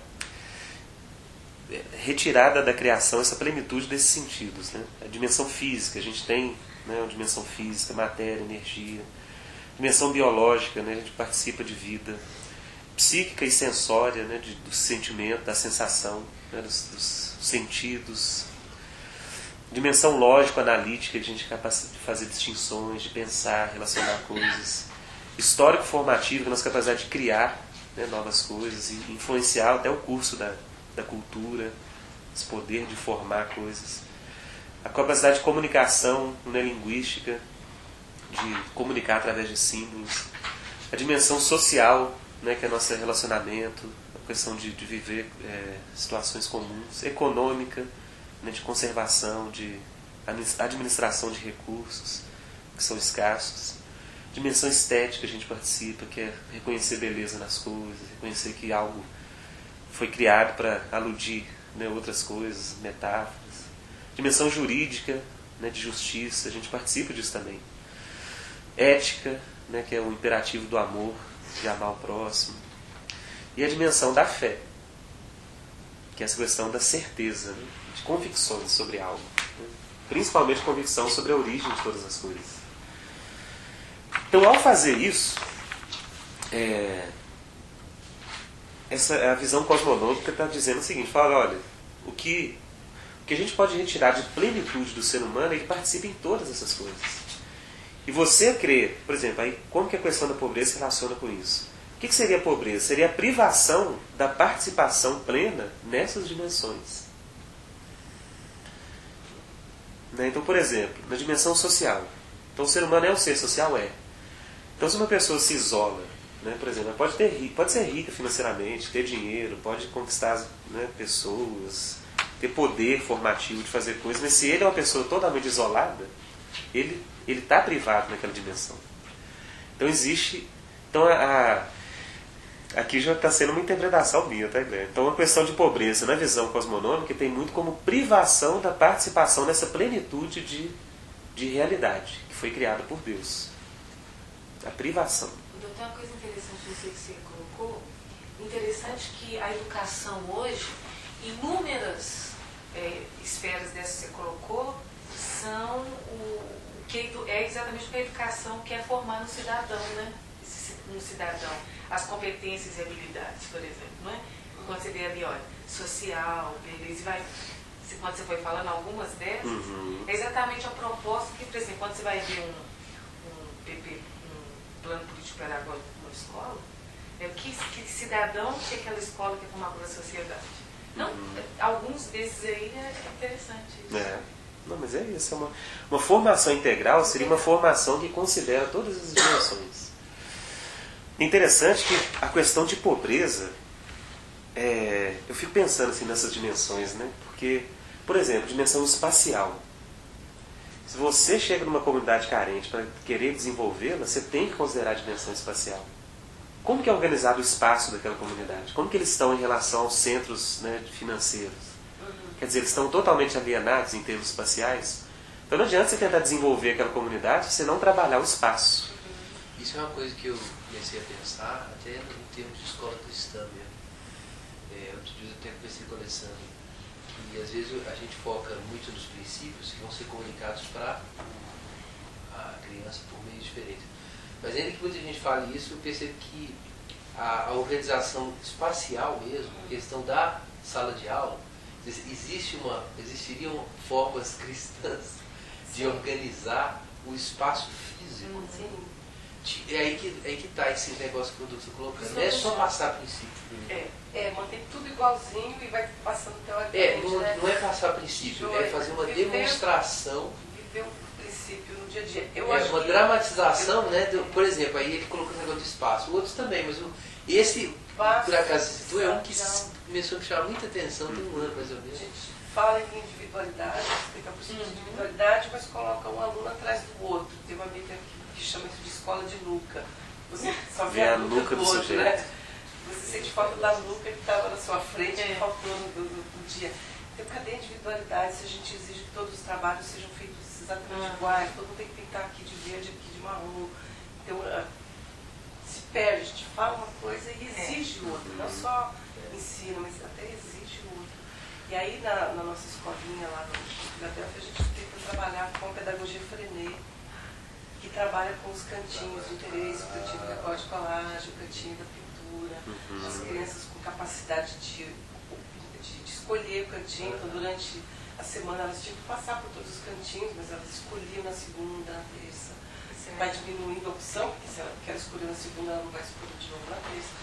retirar da criação essa plenitude desses sentidos, né? A dimensão física, a gente tem, né, uma dimensão física, matéria, energia. Dimensão biológica, né, a gente participa de vida. Psíquica e sensória, né, do sentimento, da sensação, né, dos sentidos. Dimensão lógico-analítica, a gente é capaz de fazer distinções, de pensar, relacionar coisas. Histórico-formativo, que é a nossa capacidade de criar, né, novas coisas e influenciar até o curso da cultura, esse poder de formar coisas. a capacidade de comunicação, né, linguística, de comunicar através de símbolos, a dimensão social, né, que é nosso relacionamento, a questão de viver situações comuns, econômica, né, de conservação, de administração de recursos que são escassos, dimensão estética a gente participa, que é reconhecer beleza nas coisas, reconhecer que algo foi criado para aludir, né, outras coisas, metáforas, dimensão jurídica, né, de justiça, a gente participa disso também, ética, né, que é o imperativo do amor, de amar o próximo, e a dimensão da fé, que é essa questão da certeza, né, de convicções sobre algo, né, principalmente convicção sobre a origem de todas as coisas. Então, ao fazer isso, essa a visão cosmonômica está dizendo o seguinte, fala, olha, o que a gente pode retirar de plenitude do ser humano é que participa em todas essas coisas. E você crê, por exemplo, aí, como que a questão da pobreza se relaciona com isso? O que seria a pobreza? Seria a privação da participação plena nessas dimensões. Né? Então, por exemplo, na dimensão social. Então, o ser humano é um ser social? É. Então, se uma pessoa se isola, né, por exemplo, pode ser rica financeiramente, ter dinheiro, pode conquistar, né, pessoas, ter poder formativo de fazer coisas, mas se ele é uma pessoa totalmente isolada, ele está privado naquela dimensão. Então existe... Então aqui já está sendo uma interpretação minha, tá, Guilherme? Então a questão de pobreza na visão cosmonômica tem muito como privação da participação nessa plenitude de realidade que foi criada por Deus. A privação. Então tem uma coisa interessante nisso que você colocou. Interessante que a educação hoje, inúmeras esferas dessas que você colocou, são o que é exatamente o que a educação quer formar no cidadão, né? No cidadão. As competências e habilidades, por exemplo, não é? Quando você vê ali, olha, social, beleza, quando você foi falando algumas dessas, é exatamente a proposta que, por exemplo, quando você vai ver um plano político-pedagógico numa escola, que cidadão que aquela escola quer formar para a sociedade. Não, alguns desses aí é interessante isso. Não, mas é isso. Uma formação integral seria uma formação que considera todas as dimensões. Interessante que a questão de pobreza, eu fico pensando assim, nessas dimensões, né? Porque, por exemplo, dimensão espacial. Se você chega numa comunidade carente para querer desenvolvê-la, você tem que considerar a dimensão espacial. Como que é organizado o espaço daquela comunidade? Como que eles estão em relação aos centros, né, financeiros? Quer dizer, eles estão totalmente alienados em termos espaciais? Então não adianta você tentar desenvolver aquela comunidade se você não trabalhar o espaço. Isso é uma coisa que eu comecei a pensar até em termos de escola cristã mesmo. Outro dia eu até conversei com o Alessandro. E às vezes a gente foca muito nos princípios que vão ser comunicados para a criança por meios diferentes. Mas ainda que muita gente fale isso, eu percebo que a organização espacial mesmo, a questão da sala de aula, existiriam formas cristãs de organizar o espaço físico. É aí que está esse negócio que o doutor colocou. Não é só passar princípio. Mantém tudo igualzinho e vai passando teoricamente. Não é passar princípio, é fazer uma demonstração. Viver um princípio no dia a dia. Uma dramatização, né? Por exemplo, aí ele colocou o negócio do espaço. Outros também, mas esse, por acaso, citou, é um que começou a me chamar muita atenção, tem um ano mais ou menos. A gente fala em individualidade, explica por cima de individualidade, mas coloca um aluno atrás do outro. Tem uma amiga que chama isso de escola de Luca. Você só vê a nuca do outro, né? Você sente falta da nuca que estava na sua frente, que faltou no dia. Então, cadê a individualidade se a gente exige que todos os trabalhos sejam feitos exatamente iguais? Todo mundo tem que pintar aqui de verde, aqui de marrom. Então, se perde, a gente fala uma coisa e exige outra. Não só ensina, mas até exige outra. E aí, na nossa escolinha lá no Filadélfia, a gente tenta trabalhar com a pedagogia Freinet, que trabalha com os cantinhos de interesse, o cantinho do recorte de colagem, o cantinho da pintura, as crianças com capacidade de escolher o cantinho. Então, durante a semana elas tinham que passar por todos os cantinhos, mas elas escolhiam na segunda, na terça. Vai diminuindo a opção, porque se ela quer escolher na segunda, ela não vai escolher de novo na terça.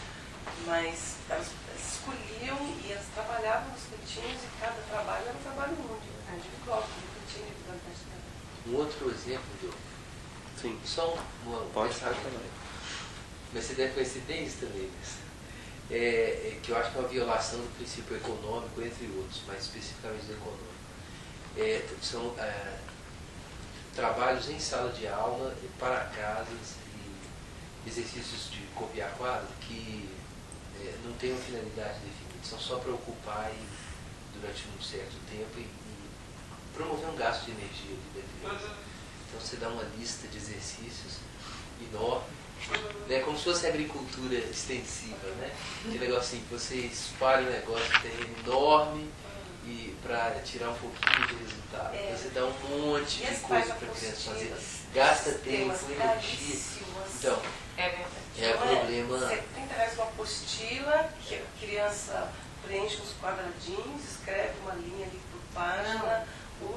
mas elas escolhiam e elas trabalhavam nos cantinhos e cada trabalho era um trabalho único, individual, no cantinho individualidade dela. Um outro exemplo, Diogo. Sim. Só uma Pode falar também. Mas você deve conhecer bem isso também, né? Que eu acho que é uma violação do princípio econômico, entre outros, mais especificamente do econômico. São trabalhos em sala de aula, para casas e exercícios de copiar quadro que não têm uma finalidade definida, são só para ocupar durante um certo tempo e promover um gasto de energia ali dentro. Então você dá uma lista de exercícios enorme, né, como se fosse agricultura extensiva, né? Que negocinho que você espalha um negócio de terreno enorme e para tirar um pouquinho de resultado. Você dá um monte de coisa para a criança fazer, gasta tempo, energia. Então, é o problema. Você tem que trazer uma apostila que a criança preenche uns quadradinhos, escreve uma linha ali por página,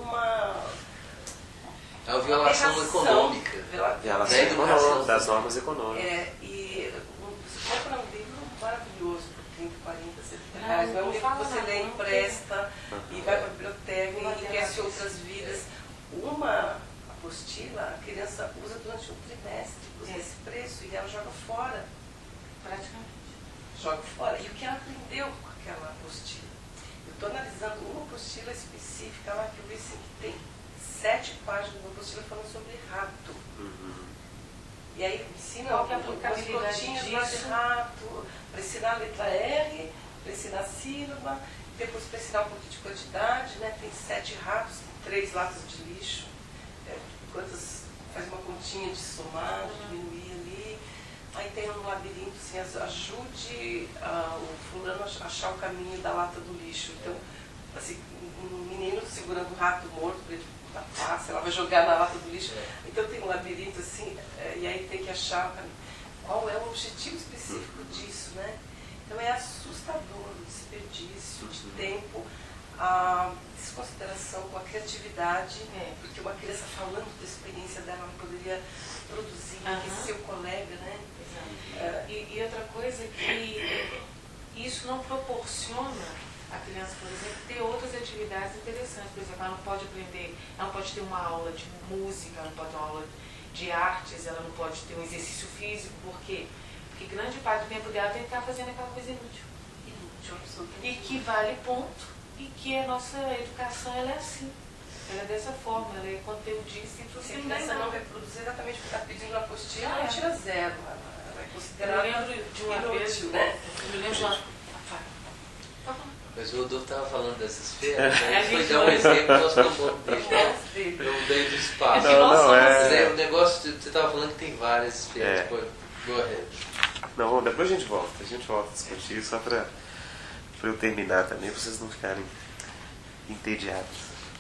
é uma violação econômica. Violação econômica, das normas econômicas. E você compra um livro maravilhoso por 30, 40, 70 reais. Não é um livro que você lê, empresta e vai para a biblioteca e enriquece outras vidas. Uma apostila, a criança usa durante um trimestre, usa esse preço e ela joga fora. Praticamente. Joga fora. E o que ela aprendeu com aquela apostila? Eu estou analisando uma apostila específica lá que eu vi assim, que tem 7 páginas da apostila falando sobre rato. E aí ensina umas gotinhas lá de rato, para ensinar a letra R, para ensinar a sílaba, depois para ensinar um pouquinho de quantidade, né? Tem 7 ratos, tem 3 latas de lixo, faz uma continha de somar, de diminuir ali. Aí tem um labirinto, assim, ajude o fulano a achar o caminho da lata do lixo. Então, assim, um menino segurando um rato morto para ele tapar, sei lá, vai jogar na lata do lixo. Então tem um labirinto assim, e aí tem que achar qual é o objetivo específico disso, né? Então é assustador o desperdício de tempo, a desconsideração com a criatividade, porque uma criança falando da experiência dela, ela poderia produzir, enriquecer o colega, né? E outra coisa que isso não proporciona a criança, por exemplo, ter outras atividades interessantes. Por exemplo, ela não pode aprender, ela não pode ter uma aula de música, ela não pode ter uma aula de artes, ela não pode ter um exercício físico. Por quê? Porque grande parte do tempo dela tem que estar fazendo aquela coisa inútil. E que vale ponto, e que a nossa educação ela é assim. Ela é dessa forma, ela é conteudista e tudo. Se a criança não reproduzir exatamente o que está pedindo na apostila, ela tira 0. Ela vai considerar. Eu lembro de uma vez, né? Eu me lembro de uma... Mas o Rodolfo estava falando dessas feiras, né? Foi dar um exemplo, nós vamos deixar. Eu mudei do espaço. O negócio, você estava falando que tem várias feiras. Go ahead. Não, depois a gente volta a discutir, só para eu terminar também, para vocês não ficarem entediados.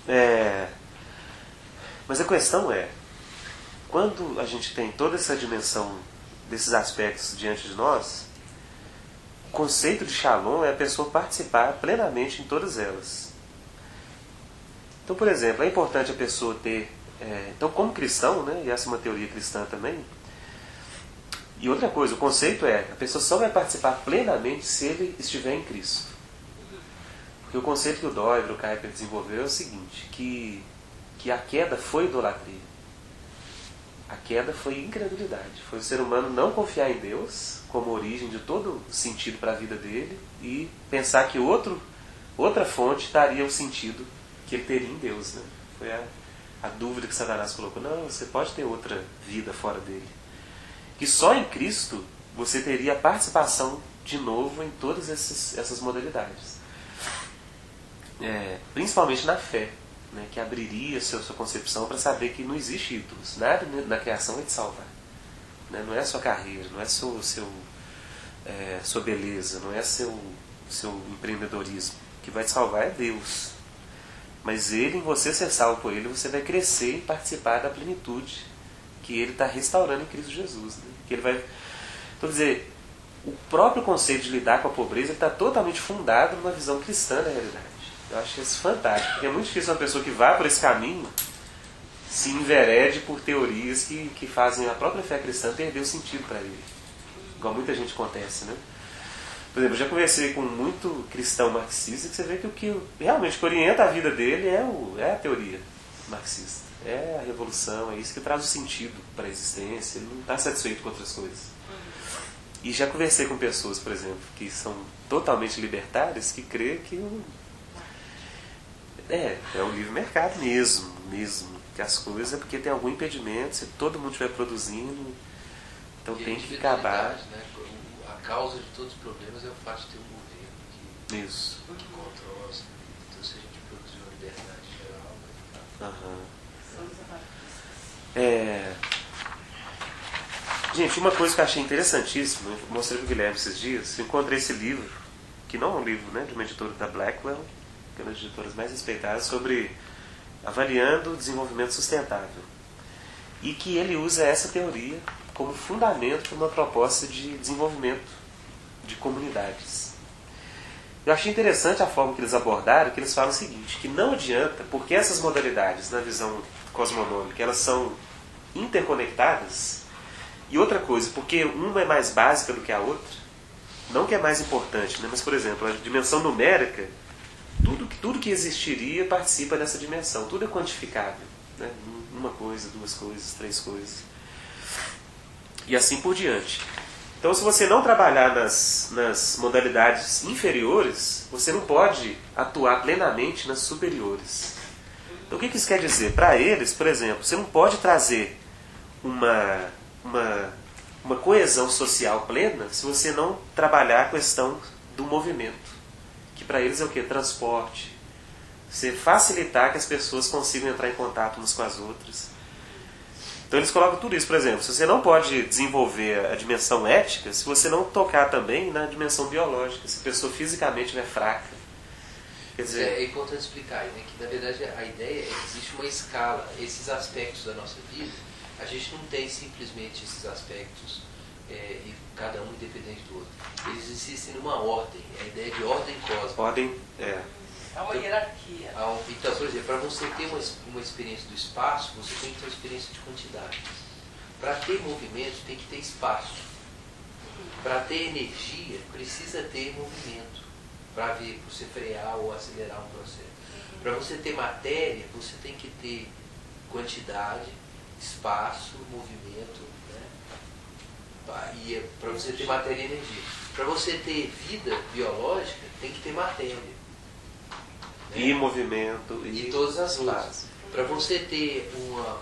Mas a questão é, quando a gente tem toda essa dimensão desses aspectos diante de nós, o conceito de Shalom é a pessoa participar plenamente em todas elas. Então, por exemplo, é importante a pessoa ter... então, como cristão, né, e essa é uma teoria cristã também, e outra coisa, o conceito é, a pessoa só vai participar plenamente se ele estiver em Cristo. Porque o conceito que o Doivre, o Kuyper desenvolveu é o seguinte, que a queda foi idolatria. A queda foi incredulidade. Foi o ser humano não confiar em Deus como origem de todo o sentido para a vida dele e pensar que outra fonte daria o sentido que ele teria em Deus. Né? Foi a dúvida que Satanás colocou. Não, você pode ter outra vida fora dele. Que só em Cristo você teria a participação de novo em todas essas modalidades. Principalmente na fé. Né, que abriria sua concepção para saber que não existe ídolos. Nada na criação vai te salvar. Né, não é a sua carreira, não é sua beleza, não é seu empreendedorismo. O que vai te salvar é Deus. Mas Ele, em você ser salvo por Ele, você vai crescer e participar da plenitude que Ele está restaurando em Cristo Jesus. Né, que Ele vai... Então, dizer, o próprio conceito de lidar com a pobreza está totalmente fundado numa visão cristã da realidade. Eu acho isso fantástico, porque é muito difícil uma pessoa que vá por esse caminho se enverede por teorias que fazem a própria fé cristã perder o sentido para ele. Igual muita gente acontece, né? Por exemplo, eu já conversei com muito cristão marxista que você vê que o que realmente orienta a vida dele é a teoria marxista. É a revolução, é isso que traz o sentido para a existência. Ele não está satisfeito com outras coisas. E já conversei com pessoas, por exemplo, que são totalmente libertárias, que creem que é o livre mercado mesmo. Que as coisas é porque tem algum impedimento, se todo mundo estiver produzindo, então tem que acabar. Né? A causa de todos os problemas é o fato de ter um governo que controla. Então, se a gente produzir uma liberdade geral, vai ficar. Gente, uma coisa que eu achei interessantíssima, eu mostrei para o Guilherme esses dias, eu encontrei esse livro, que não é um livro, né, de uma editora da Blackwell, que é uma das editoras mais respeitadas, sobre avaliando o desenvolvimento sustentável. E que ele usa essa teoria como fundamento para uma proposta de desenvolvimento de comunidades. Eu achei interessante a forma que eles abordaram, que eles falam o seguinte, que não adianta, porque essas modalidades, na visão cosmonômica, elas são interconectadas, e outra coisa, porque uma é mais básica do que a outra, não que é mais importante, né? Mas, por exemplo, a dimensão numérica, tudo que existiria participa dessa dimensão, tudo é quantificável, né? Uma coisa, duas coisas, três coisas, e assim por diante. Então, se você não trabalhar nas modalidades inferiores, você não pode atuar plenamente nas superiores. Então, o que isso quer dizer? Para eles, por exemplo, você não pode trazer uma coesão social plena se você não trabalhar a questão do movimento, que para eles é o quê? Transporte. Você facilitar que as pessoas consigam entrar em contato umas com as outras. Então eles colocam tudo isso. Por exemplo, se você não pode desenvolver a dimensão ética se você não tocar também na dimensão biológica, se a pessoa fisicamente estiver fraca. Quer dizer, é importante explicar, né, que na verdade a ideia é que existe uma escala. Esses aspectos da nossa vida, a gente não tem simplesmente esses aspectos e cada um independente do outro. Eles existem numa ordem, a ideia de ordem cósmica. Há uma hierarquia. Então, por exemplo, para você ter uma experiência do espaço, você tem que ter uma experiência de quantidade. Para ter movimento, tem que ter espaço. Para ter energia, precisa ter movimento. Para você frear ou acelerar um processo. Para você ter matéria, você tem que ter quantidade, espaço, movimento, né? E para você ter matéria e energia. Para você ter vida biológica, tem que ter matéria. Né? E movimento. E todas as outras. Para você ter uma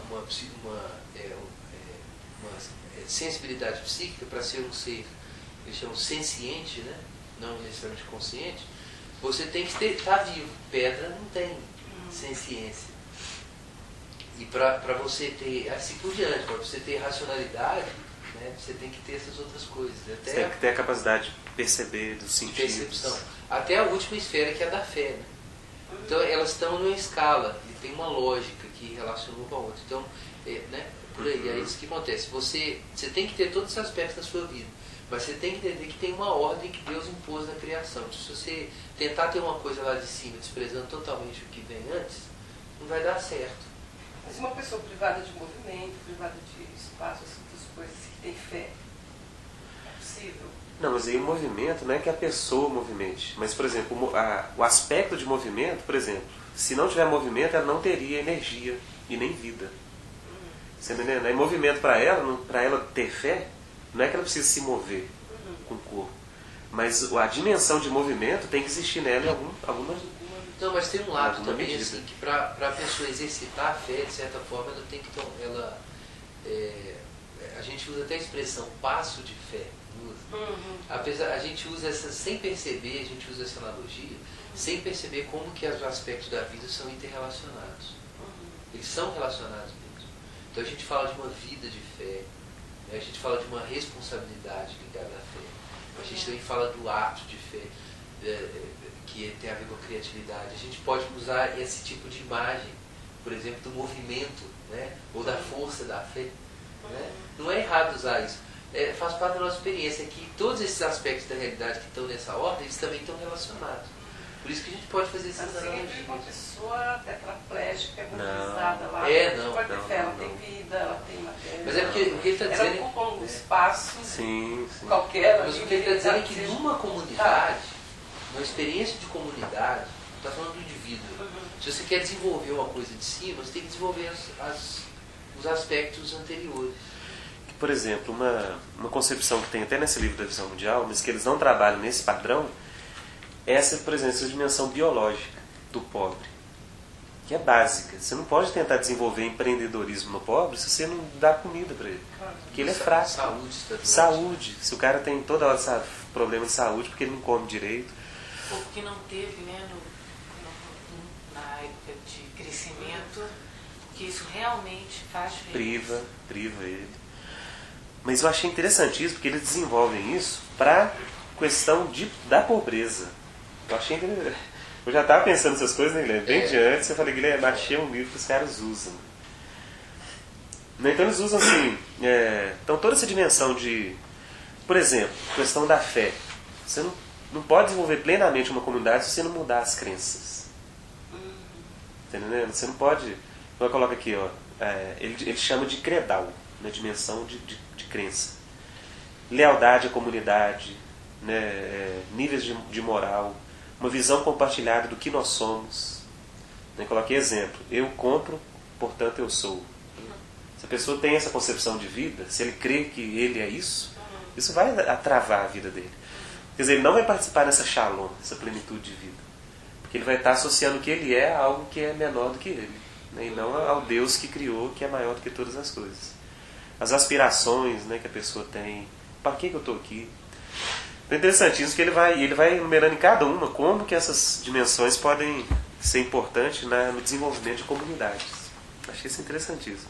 sensibilidade psíquica, para ser um ser, eles chamam senciente, né? Não necessariamente consciente, você tem que estar vivo. Pedra não tem senciência. E para você ter, assim por diante, para você ter racionalidade, né, você tem que ter essas outras coisas. Até você tem que ter a capacidade de perceber, dos sentidos. Percepção. Até a última esfera, que é a da fé. Né? Então elas estão numa escala, e tem uma lógica que relaciona uma com a outra. Então, né, por aí, é isso que acontece. Você tem que ter todos os aspectos da sua vida, mas você tem que entender que tem uma ordem que Deus impôs na criação. Então, se você tentar ter uma coisa lá de cima, desprezando totalmente o que vem antes, não vai dar certo. Mas uma pessoa privada de movimento, privada de espaço, essas coisas que tem fé, é possível? Não, mas aí o movimento não é que a pessoa movimente. Mas, por exemplo, o aspecto de movimento, por exemplo, se não tiver movimento, ela não teria energia e nem vida. Você está entendendo? Aí movimento para ela ter fé, não é que ela precisa se mover com o corpo. Mas a dimensão de movimento tem que existir nela em alguma... Não, mas tem um lado também, assim, que para a pessoa exercitar a fé, de certa forma, ela tem que a gente usa até a expressão passo de fé. Apesar, a gente usa essa sem perceber, a gente usa essa analogia, sem perceber como que os aspectos da vida são interrelacionados. Eles são relacionados mesmo. Então a gente fala de uma vida de fé, né? A gente fala de uma responsabilidade ligada à fé. A gente também fala do ato de fé, que tem a ver com a criatividade. A gente pode usar esse tipo de imagem, por exemplo, do movimento, né? Ou da força da fé. Né? Não é errado usar isso. Faz parte da nossa experiência que todos esses aspectos da realidade que estão nessa ordem, eles também estão relacionados. Por isso que a gente pode fazer essas analogias. Uma pessoa tetraplégica, agonizada lá, não pode ter fé, ela tem vida, ela tem matéria. Mas Mas é porque o que ele está dizendo Era um espaço Sim, sim. qualquer. Mas o que ele está dizendo é que numa comunidade, numa experiência de comunidade, está falando do indivíduo. Se você quer desenvolver uma coisa de cima, você tem que desenvolver os aspectos anteriores. Por exemplo, uma concepção que tem até nesse livro da Visão Mundial, mas que eles não trabalham nesse padrão, é essa, por exemplo, essa dimensão biológica do pobre, que é básica. Você não pode tentar desenvolver empreendedorismo no pobre se você não dá comida para ele, porque ele é fraco. Saúde. Se o cara tem toda hora problema de saúde porque ele não come direito. Ou porque não teve, né, na época de crescimento, porque isso realmente faz diferença. Priva ele. Mas eu achei interessantíssimo porque eles desenvolvem isso para questão da pobreza. Eu achei interessante. Eu já estava pensando nessas coisas, né, Guilherme? Bem de antes, eu falei, Guilherme, achei um livro que os caras usam. Então eles usam assim, então toda essa dimensão de, por exemplo, questão da fé. Você não pode desenvolver plenamente uma comunidade se você não mudar as crenças. Tá entendendo? Você não pode... Eu coloco aqui, ó, ele chama de credal, na dimensão de crença. Lealdade à comunidade, né, níveis de moral, uma visão compartilhada do que nós somos. Né, coloquei exemplo, eu compro, portanto eu sou. Se a pessoa tem essa concepção de vida, se ele crê que ele é isso vai travar a vida dele. Quer dizer, ele não vai participar dessa shalom, essa plenitude de vida. Porque ele vai estar associando o que ele é a algo que é menor do que ele. Né, e não ao Deus que criou, que é maior do que todas as coisas. As aspirações, né, que a pessoa tem. Para que eu estou aqui? É interessantíssimo que ele vai enumerando em cada uma como que essas dimensões podem ser importantes no desenvolvimento de comunidades. Achei isso interessantíssimo.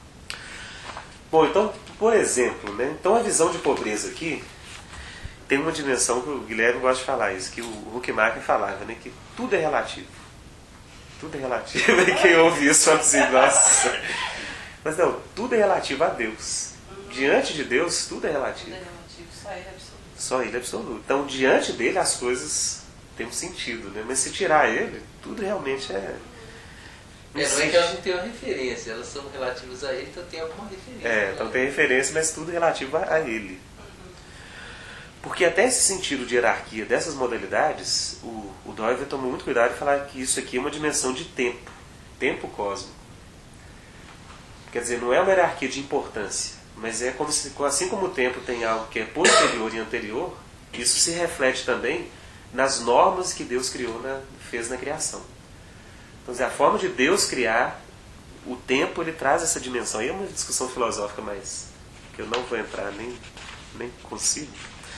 Bom, então, por exemplo, né, então a visão de pobreza aqui tem uma dimensão que o Guilherme gosta de falar isso, que o Huckmacher falava, né, que tudo é relativo. Tudo é relativo. E quem ouve isso fala assim, nossa... Mas não, tudo é relativo a Deus. Diante de Deus, tudo é relativo. Tudo é relativo, só Ele é absoluto. Só Ele é absoluto. Então, diante dele, as coisas têm um sentido. Né? Mas se tirar Ele, tudo realmente é... Não é que elas não têm uma referência, elas são relativas a Ele, então tem alguma referência. Então tem referência, mas tudo relativo a Ele. Porque até esse sentido de hierarquia dessas modalidades, o Doivre tomou muito cuidado em falar que isso aqui é uma dimensão de tempo cósmico. Quer dizer, não é uma hierarquia de importância, mas é como se, assim como o tempo tem algo que é posterior e anterior, isso se reflete também nas normas que Deus fez na criação. Então, a forma de Deus criar o tempo, ele traz essa dimensão. Aí é uma discussão filosófica, mas que eu não vou entrar, nem consigo.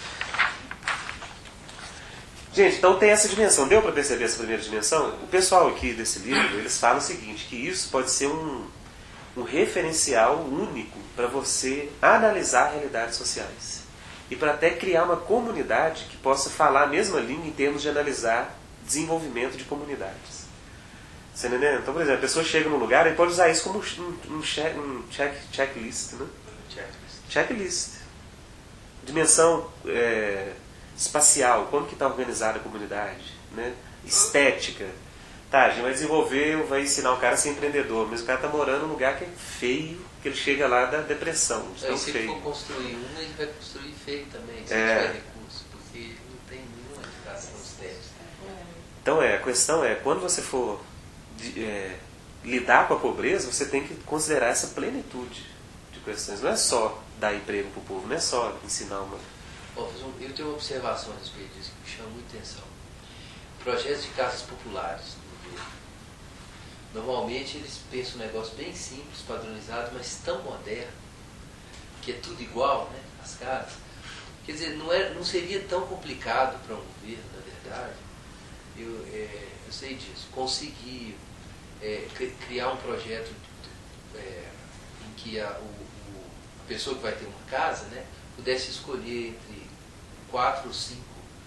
Gente, então tem essa dimensão. Deu para perceber essa primeira dimensão? O pessoal aqui desse livro, eles falam o seguinte, que isso pode ser um referencial único para você analisar realidades sociais. E para até criar uma comunidade que possa falar a mesma língua em termos de analisar desenvolvimento de comunidades. Você entendeu? Então, por exemplo, a pessoa chega num lugar e pode usar isso como um checklist. Né? Checklist. Dimensão espacial, como que está organizada a comunidade. Né? Estética. Tá, a gente vai desenvolver, vai ensinar o cara a ser empreendedor, mas o cara está morando num lugar que é feio, que ele chega lá da depressão. De tão se feio. ele for construir ele vai construir feio também, se tiver recurso, porque ele não tem nenhuma educação estética. Então a questão é, quando você for lidar com a pobreza, você tem que considerar essa plenitude de questões. Não é só dar emprego para o povo, não é só ensinar uma... Eu tenho uma observação a respeito disso que me chama muita atenção. Projetos de casas populares. Normalmente eles pensam um negócio bem simples, padronizado, mas tão moderno, que é tudo igual, né, as casas. Quer dizer, não seria tão complicado para um governo, na verdade, eu sei disso, conseguir criar um projeto em que a pessoa que vai ter uma casa, né, pudesse escolher entre 4 ou 5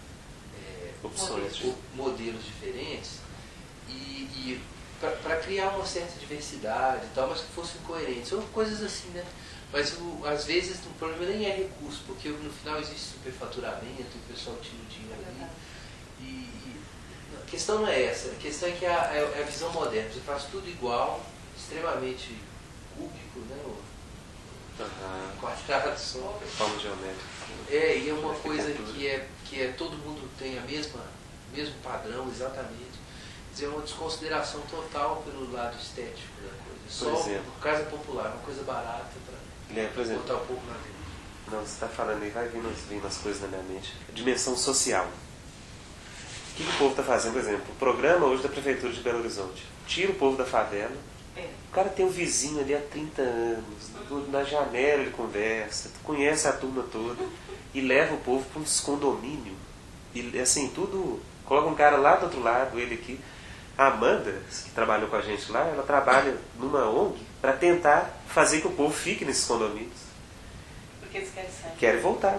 modelos diferentes e para criar uma certa diversidade e tal, mas que fossem coerentes. São coisas assim, né? Mas às vezes o problema nem é recurso, porque no final existe superfaturamento, o pessoal tira o dinheiro ali. E a questão não é essa, a questão é que é a visão moderna. Você faz tudo igual, extremamente público, né? quadrados. Forma geométrica. E é uma coisa que é todo mundo tem mesmo padrão, exatamente. Quer dizer, é uma desconsideração total pelo lado estético da coisa. Só por casa popular, uma coisa barata para botar o povo lá dentro. Não, você está falando aí, vai vindo as coisas na minha mente. Dimensão social. O que o povo está fazendo? Por exemplo, o programa hoje da Prefeitura de Belo Horizonte. Tira o povo da favela. O cara tem um vizinho ali há 30 anos. Na janela ele conversa, conhece a turma toda. E leva o povo para um condomínio. E assim, tudo... Coloca um cara lá do outro lado, ele aqui. A Amanda, que trabalhou com a gente lá, ela trabalha numa ONG para tentar fazer que o povo fique nesses condomínios. Porque eles querem sair. Querem voltar.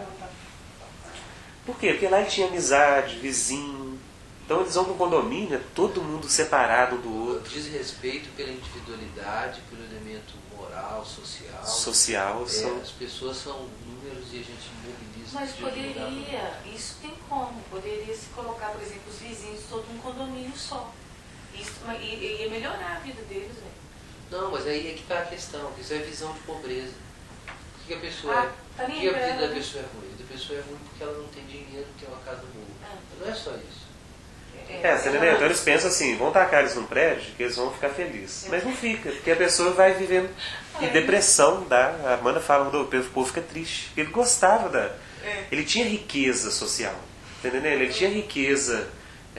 Por quê? Porque lá ele tinha amizade, vizinho. Então eles vão para o condomínio, é todo mundo separado um do outro. Desrespeito pela individualidade, pelo elemento moral, social. As pessoas são números e a gente mobiliza. Mas isso tem como. Poderia se colocar, por exemplo, os vizinhos todo um condomínio só. Isso ia melhorar a vida deles, velho. Não, mas aí é que está a questão. Isso é visão de pobreza. Por que a pessoa tá por que a vida da pessoa é ruim? A vida da pessoa é ruim porque ela não tem dinheiro, tem uma casa boa. Não é só isso. Você entendeu? Então eles pensam assim, vão tacar eles num prédio que eles vão ficar felizes. Mas não fica, porque a pessoa vai vivendo em depressão. A Amanda fala, o povo fica triste. Ele gostava Ele tinha riqueza social. Entendeu? Ele tinha riqueza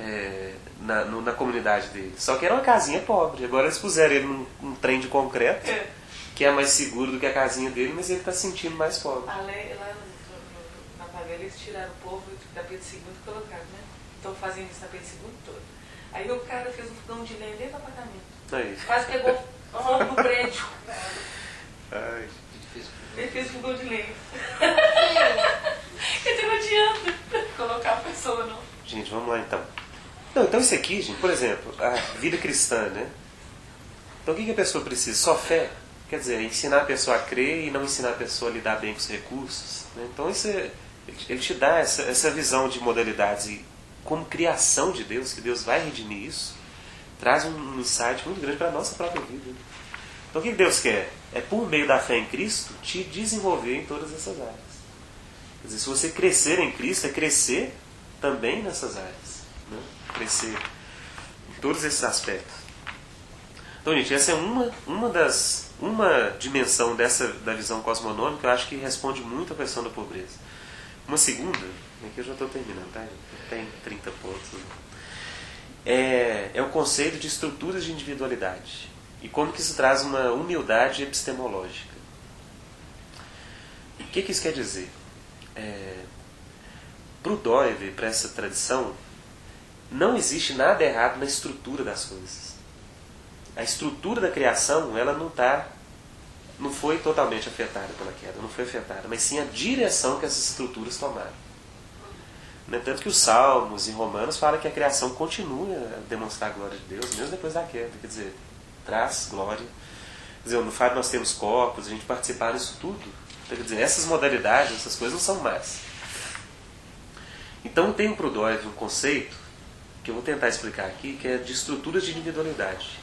na comunidade dele. Só que era uma casinha pobre. Agora eles puseram ele num trem de concreto, que é mais seguro do que a casinha dele, mas ele está se sentindo mais pobre. Lá na favela eles tiraram o povo de tapete segundo e colocaram, né? Estão fazendo esse tapete segundo todo. Aí o cara fez um fogão de lenha dentro do apartamento. Aí. Quase pegou fogo no prédio. Ai. Ele fez fogão de lenha. Quer dizer, não adianta colocar a pessoa, não. Gente, vamos lá então. Então isso aqui, gente, por exemplo, a vida cristã, né? Então o que a pessoa precisa? Só fé? Quer dizer, ensinar a pessoa a crer e não ensinar a pessoa a lidar bem com os recursos. Né? Então ele te dá essa visão de modalidades e como criação de Deus, que Deus vai redimir isso, traz um insight muito grande para a nossa própria vida. Então o que Deus quer? É por meio da fé em Cristo te desenvolver em todas essas áreas. Quer dizer, se você crescer em Cristo, é crescer também nessas áreas. Né? Crescer em todos esses aspectos. Então, gente, essa é uma dimensão da visão cosmonômica que eu acho que responde muito à questão da pobreza. Uma segunda, aqui eu já estou terminando, tá? Tem 30 pontos. É o conceito de estruturas de individualidade. E como que isso traz uma humildade epistemológica. O que isso quer dizer? Para o Doive, para essa tradição, não existe nada errado na estrutura das coisas. A estrutura da criação, ela não foi totalmente afetada pela queda, não foi afetada, mas sim a direção que essas estruturas tomaram. Tanto que os Salmos e Romanos falam que a criação continua a demonstrar a glória de Deus, mesmo depois da queda. Quer dizer, traz glória. Quer dizer, no fato de nós termos corpos, a gente participar disso tudo. Então, quer dizer, essas modalidades, essas coisas não são más. Então tem para o Doive um conceito, que eu vou tentar explicar aqui, que é de estruturas de individualidade.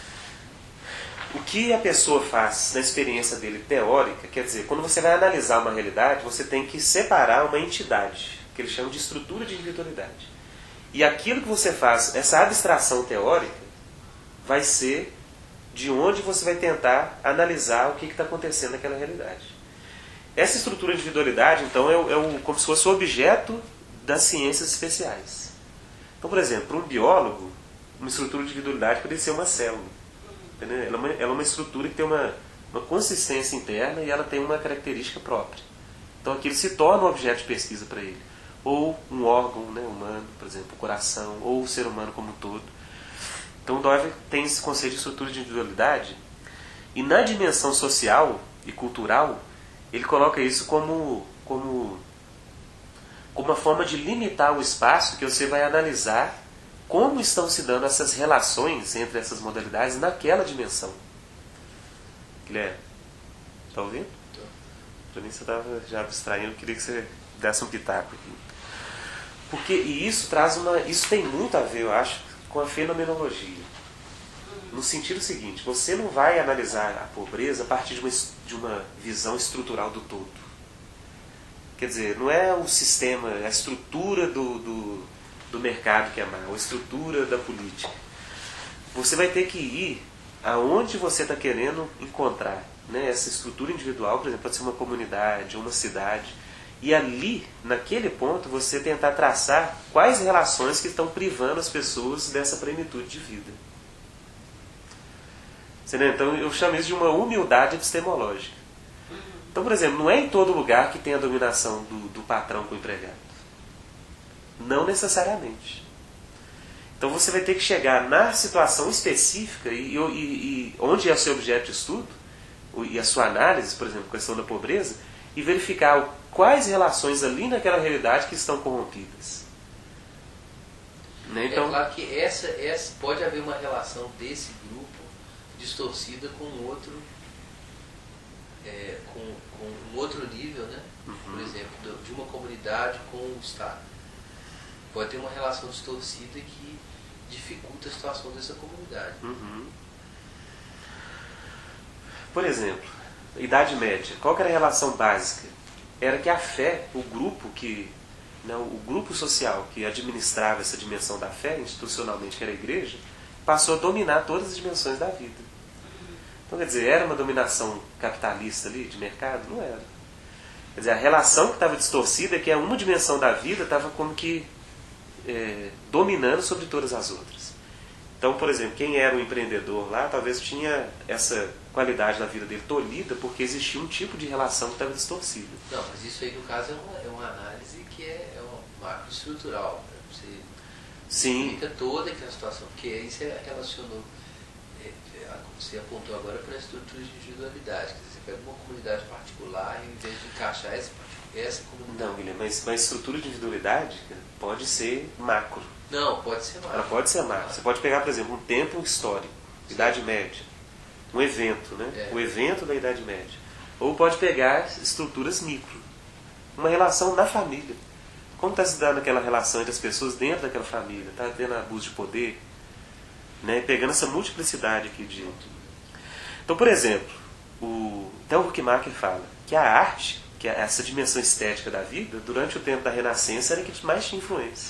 O que a pessoa faz na experiência dele teórica, quer dizer, quando você vai analisar uma realidade, você tem que separar uma entidade, que eles chamam de estrutura de individualidade. E aquilo que você faz, essa abstração teórica, vai ser de onde você vai tentar analisar o que está acontecendo naquela realidade. Essa estrutura de individualidade, então, como se fosse o objeto das ciências especiais. Então, por exemplo, para um biólogo, uma estrutura de individualidade poderia ser uma célula. Entendeu? Ela é uma estrutura que tem uma consistência interna e ela tem uma característica própria. Então aquilo se torna um objeto de pesquisa para ele. Ou um órgão, né, humano, por exemplo, o coração, ou o ser humano como um todo. Então o Doive tem esse conceito de estrutura de individualidade. E na dimensão social e cultural, ele coloca isso como uma forma de limitar o espaço que você vai analisar como estão se dando essas relações entre essas modalidades naquela dimensão. Guilherme, está ouvindo? Para mim você estava já abstraindo, eu queria que você desse um pitaco aqui. E isso tem muito a ver, eu acho, com a fenomenologia. No sentido seguinte, você não vai analisar a pobreza a partir de uma visão estrutural do todo. Quer dizer, não é o sistema, a estrutura do mercado que é má, a estrutura da política. Você vai ter que ir aonde você está querendo encontrar, né, essa estrutura individual, por exemplo, pode ser uma comunidade, uma cidade, e ali, naquele ponto, você tentar traçar quais relações que estão privando as pessoas dessa plenitude de vida. Entendeu? Então eu chamo isso de uma humildade epistemológica. Então, por exemplo, não é em todo lugar que tem a dominação do patrão com o empregado. Não necessariamente. Então você vai ter que chegar na situação específica e onde é o seu objeto de estudo, e a sua análise, por exemplo, questão da pobreza, e verificar quais relações ali naquela realidade que estão corrompidas. Né? Então, é claro que essa pode haver uma relação desse grupo distorcida com outro, com um outro nível, né? Por exemplo, de uma comunidade com o Estado. Pode ter uma relação distorcida que dificulta a situação dessa comunidade. Por exemplo, Idade Média, qual que era a relação básica? Era que a fé, o grupo social que administrava essa dimensão da fé, institucionalmente, que era a igreja, passou a dominar todas as dimensões da vida. Então, quer dizer, era uma dominação capitalista ali, de mercado? Não era. Quer dizer, a relação que estava distorcida é que uma dimensão da vida estava como que dominando sobre todas as outras. Então, por exemplo, quem era um empreendedor lá, talvez tinha essa qualidade da vida dele tolhida porque existia um tipo de relação que estava distorcida. Não, mas isso aí, no caso, é uma análise que é uma macroestrutural. Você explica toda aquela situação, porque aí você relacionou, você apontou agora para a estrutura de individualidade. Quer dizer, você pega uma comunidade particular e, ao invés de encaixar essa comunidade... Não, Guilherme, mas a estrutura de individualidade pode ser macro. Não, pode ser macro. Ela pode ser macro. Você pode pegar, por exemplo, um tempo histórico, Idade Média, um evento, né? O evento da Idade Média. Ou pode pegar estruturas micro, uma relação na família. Como está se dando aquela relação entre as pessoas dentro daquela família? Está tendo abuso de poder? Né? Pegando essa multiplicidade aqui de... Então, por exemplo, até o Huckmacher fala que a arte, que é essa dimensão estética da vida, durante o tempo da Renascença era a que mais tinha influência.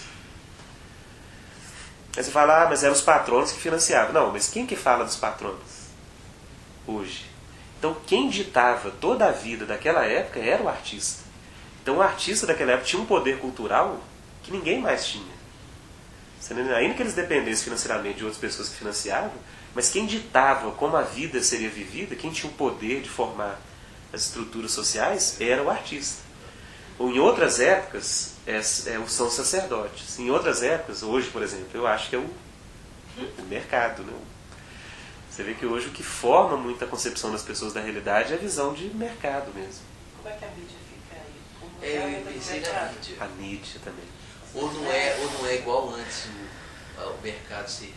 Aí você fala, mas eram os patronos que financiavam. Não, mas quem que fala dos patronos hoje? Então quem ditava toda a vida daquela época era o artista. Então o artista daquela época tinha um poder cultural que ninguém mais tinha. Ainda que eles dependessem financeiramente de outras pessoas que financiavam, mas quem ditava como a vida seria vivida, quem tinha o poder de formar as estruturas sociais, era o artista. Ou em outras épocas, são os sacerdotes. Em outras épocas, hoje, por exemplo, eu acho que é o mercado. Né? Você vê que hoje o que forma muito a concepção das pessoas da realidade é a visão de mercado mesmo. Como é que a mídia fica aí? Eu pensei na mídia. A mídia também. Ou não é igual antes o mercado servia.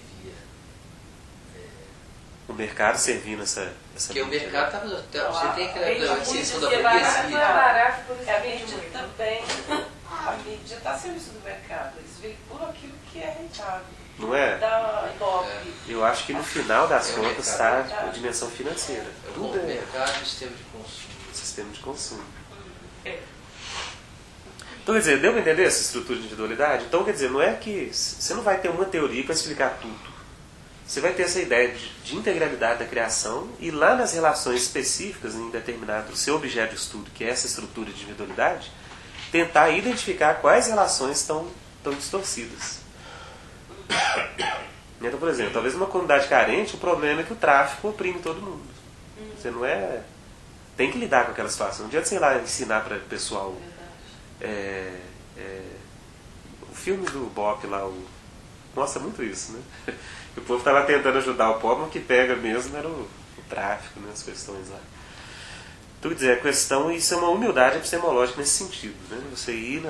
O mercado servindo essa porque mídia, o mercado né? você tem aquela exceção da barato, burguesia. barato, por isso A que mídia também. A mídia está a serviço do mercado. Eles veiculam aquilo que é rentável. Não é? Dá ibope. Eu acho que no final das É o contas mercado. está a dimensão financeira. É o Tudo é mercado e o sistema de consumo. sistema de consumo. Então, quer dizer, deu para entender essa estrutura de individualidade? Então, quer dizer, não é que você não vai ter uma teoria para explicar tudo. Você vai ter essa ideia de integralidade da criação e lá nas relações específicas em determinado seu objeto de estudo, que é essa estrutura de individualidade, tentar identificar quais relações estão distorcidas. Então, por exemplo, talvez numa comunidade carente, o problema é que o tráfico oprime todo mundo. Você não é... Tem que lidar com aquela situação. Não adianta, sei lá, ensinar para o pessoal... o filme do Bop lá mostra muito isso, né? O povo estava tentando ajudar o pobre, mas o que pega mesmo era o tráfico, né? As questões lá. Então, quer dizer, a questão, isso é uma humildade epistemológica nesse sentido, né? Você ir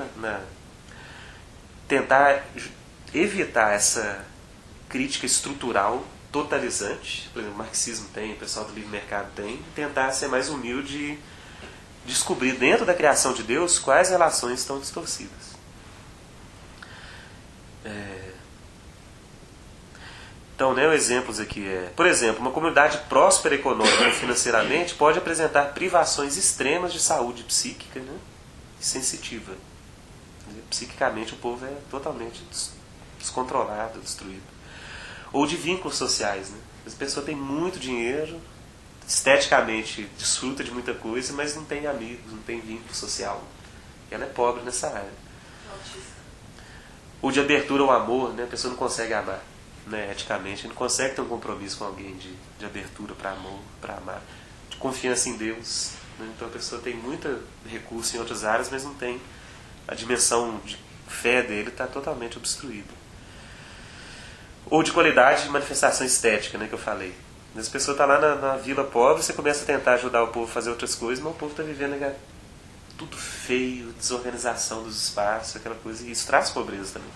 tentar evitar essa crítica estrutural totalizante, por exemplo, o marxismo tem, o pessoal do livre mercado tem, tentar ser mais humilde e descobrir dentro da criação de Deus quais relações estão distorcidas. Então, né, exemplos aqui por exemplo, uma comunidade próspera econômica e financeiramente pode apresentar privações extremas de saúde psíquica, né, e sensitiva. Psiquicamente o povo é totalmente descontrolado, destruído. Ou de vínculos sociais, né? A pessoa tem muito dinheiro, esteticamente desfruta de muita coisa, mas não tem amigos, não tem vínculo social. Ela é pobre nessa área. Ou de abertura ao amor, né? A pessoa não consegue amar, né? Eticamente, não consegue ter um compromisso com alguém de abertura para amor, para amar, de confiança em Deus, né? Então a pessoa tem muito recurso em outras áreas, mas não tem. A dimensão de fé dele está totalmente obstruída. Ou de qualidade de manifestação estética, né, que eu falei. As pessoas estão lá na vila pobre, você começa a tentar ajudar o povo a fazer outras coisas, mas o povo está vivendo tudo feio, desorganização dos espaços, aquela coisa, e isso traz pobreza também.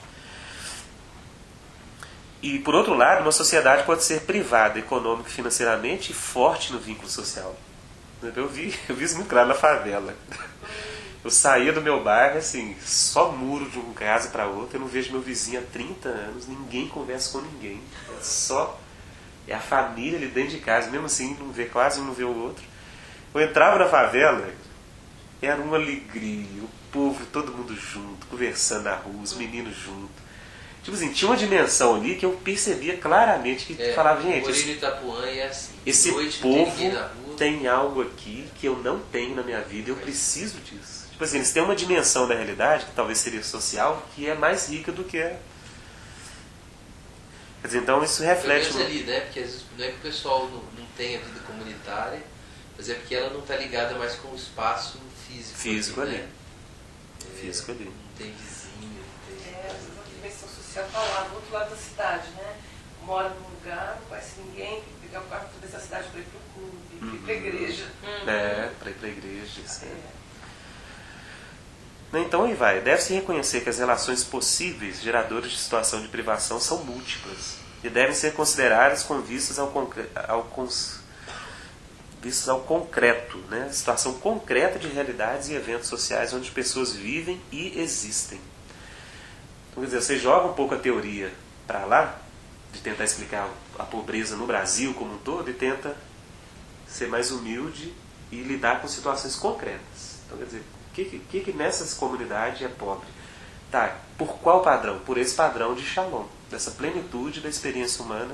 E, por outro lado, uma sociedade pode ser privada, econômica e financeiramente, e forte no vínculo social. Eu vi isso muito claro na favela. Eu saía do meu bairro, assim, só muro de uma casa para outra, eu não vejo meu vizinho há 30 anos, ninguém conversa com ninguém. É a família ali dentro de casa, mesmo assim, quase um não vê o outro. Eu entrava na favela, era uma alegria, o povo, todo mundo junto, conversando na rua, os meninos juntos. Tipo assim, tinha uma dimensão ali que eu percebia claramente, que falava, gente, Itapuã é assim. Esse noite, povo rua, tem algo aqui que eu não tenho na minha vida, eu preciso disso. Tipo assim, eles têm uma dimensão da realidade, que talvez seria social, que é mais rica do que Quer dizer, então isso reflete... Pelo menos ali, né? Porque às vezes não é que o pessoal não tenha vida comunitária, mas é porque ela não está ligada mais com o espaço físico ali. Né? Físico ali. Não tem vizinho, não tem... A dimensão social está lá, do outro lado da cidade, né? Mora num lugar, não conhece ninguém, tem que pegar o carro para dessa cidade para ir para o clube, para ir para a igreja. Para ir para a igreja, isso Então aí vai, deve-se reconhecer que as relações possíveis geradoras de situação de privação são múltiplas e devem ser consideradas com vistas ao concreto, né? Situação concreta de realidades e eventos sociais onde pessoas vivem e existem. Então, quer dizer, você joga um pouco a teoria para lá, de tentar explicar a pobreza no Brasil como um todo, e tenta ser mais humilde e lidar com situações concretas. Então, quer dizer, o que nessas comunidades é pobre? Tá, por qual padrão? Por esse padrão de Shalom, dessa plenitude da experiência humana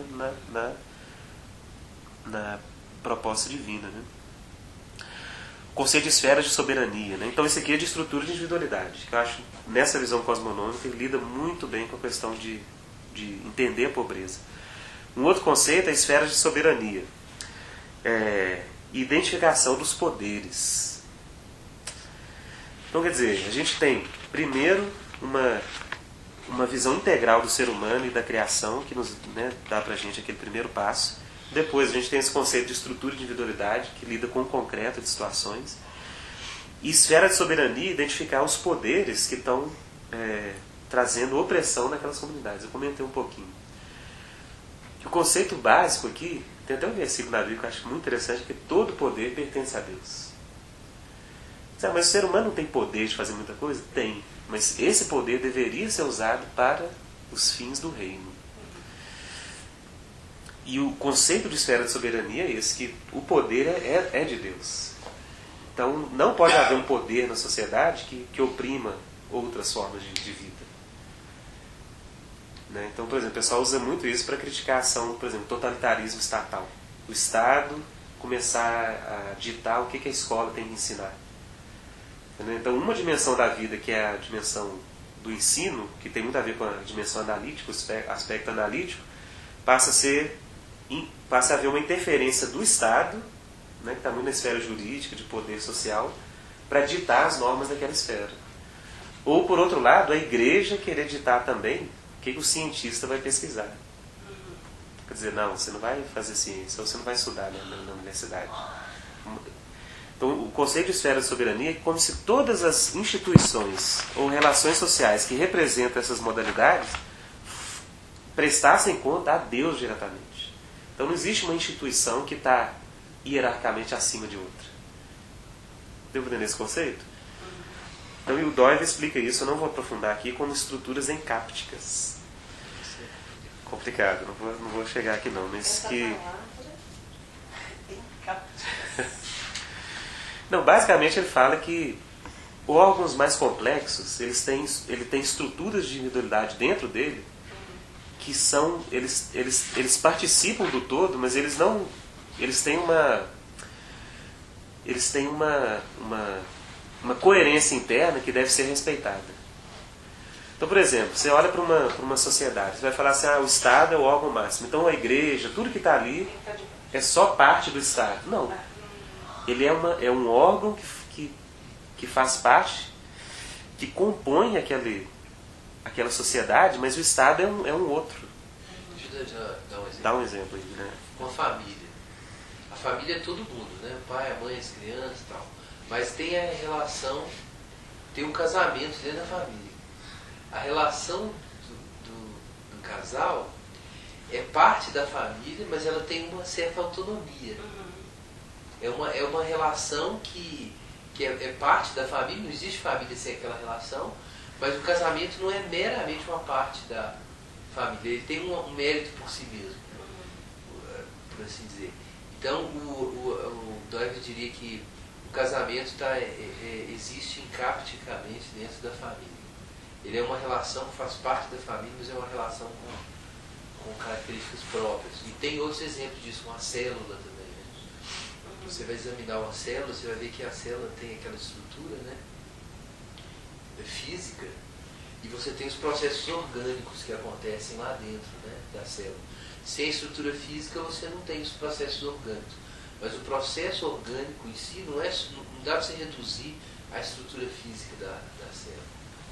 na proposta divina. Né? O conceito de esferas de soberania. Né? Então, isso aqui é de estrutura de individualidade, que eu acho, nessa visão cosmonômica, ele lida muito bem com a questão de entender a pobreza. Um outro conceito é esferas de soberania. Identificação dos poderes. Então, quer dizer, a gente tem, primeiro, uma visão integral do ser humano e da criação, que nos dá pra gente aquele primeiro passo. Depois, a gente tem esse conceito de estrutura de individualidade, que lida com o concreto de situações. E esfera de soberania, identificar os poderes que estão trazendo opressão naquelas comunidades. Eu comentei um pouquinho. O conceito básico aqui, tem até um versículo na Bíblia que eu acho muito interessante, que todo poder pertence a Deus. Mas o ser humano não tem poder de fazer muita coisa? Tem. Mas esse poder deveria ser usado para os fins do reino. E o conceito de esfera de soberania é esse, que o poder é de Deus. Então não pode haver um poder na sociedade que oprima outras formas de vida. Né? Então, por exemplo, o pessoal usa muito isso para criticar a ação, por exemplo, totalitarismo estatal. O Estado começar a ditar o que a escola tem que ensinar. Então, uma dimensão da vida, que é a dimensão do ensino, que tem muito a ver com a dimensão analítica, o aspecto analítico, passa a haver uma interferência do Estado, né, que está muito na esfera jurídica, de poder social, para ditar as normas daquela esfera. Ou, por outro lado, a igreja querer ditar também o que o cientista vai pesquisar. Quer dizer, não, você não vai fazer ciência, ou você não vai estudar na universidade. Então, o conceito de esfera de soberania é como se todas as instituições ou relações sociais que representam essas modalidades prestassem conta a Deus diretamente. Então, não existe uma instituição que está hierarquicamente acima de outra. Deu para entender esse conceito? Então, o Doyle explica isso, eu não vou aprofundar aqui, como estruturas encápticas. complicado, não vou chegar aqui não, mas Essa que... palavra Não, basicamente ele fala que órgãos mais complexos, ele tem estruturas de individualidade dentro dele que são, eles participam do todo, mas eles têm uma coerência interna que deve ser respeitada. Então, por exemplo, você olha para uma sociedade, você vai falar assim, o Estado é o órgão máximo, então a igreja, tudo que está ali é só parte do Estado. Não. Ele é um órgão que faz parte, que compõe aquela sociedade, mas o Estado é um outro. Deixa eu dar um exemplo. Dá um exemplo aí, né? Uma família. A família é todo mundo, né? O pai, a mãe, as crianças e tal. Mas tem a relação, tem um casamento dentro da família. A relação do casal é parte da família, mas ela tem uma certa autonomia. É uma relação que é parte da família, não existe família sem aquela relação, mas o casamento não é meramente uma parte da família, ele tem um mérito por si mesmo, por assim dizer. Então, o Doyle diria que o casamento existe encapeticamente dentro da família. Ele é uma relação que faz parte da família, mas é uma relação com características próprias. E tem outros exemplos disso, uma célula também. Né? Você vai examinar uma célula, você vai ver que a célula tem aquela estrutura, né, física, e você tem os processos orgânicos que acontecem lá dentro, né, da célula. Sem estrutura física você não tem os processos orgânicos. Mas o processo orgânico em si não dá para você reduzir a estrutura física da célula.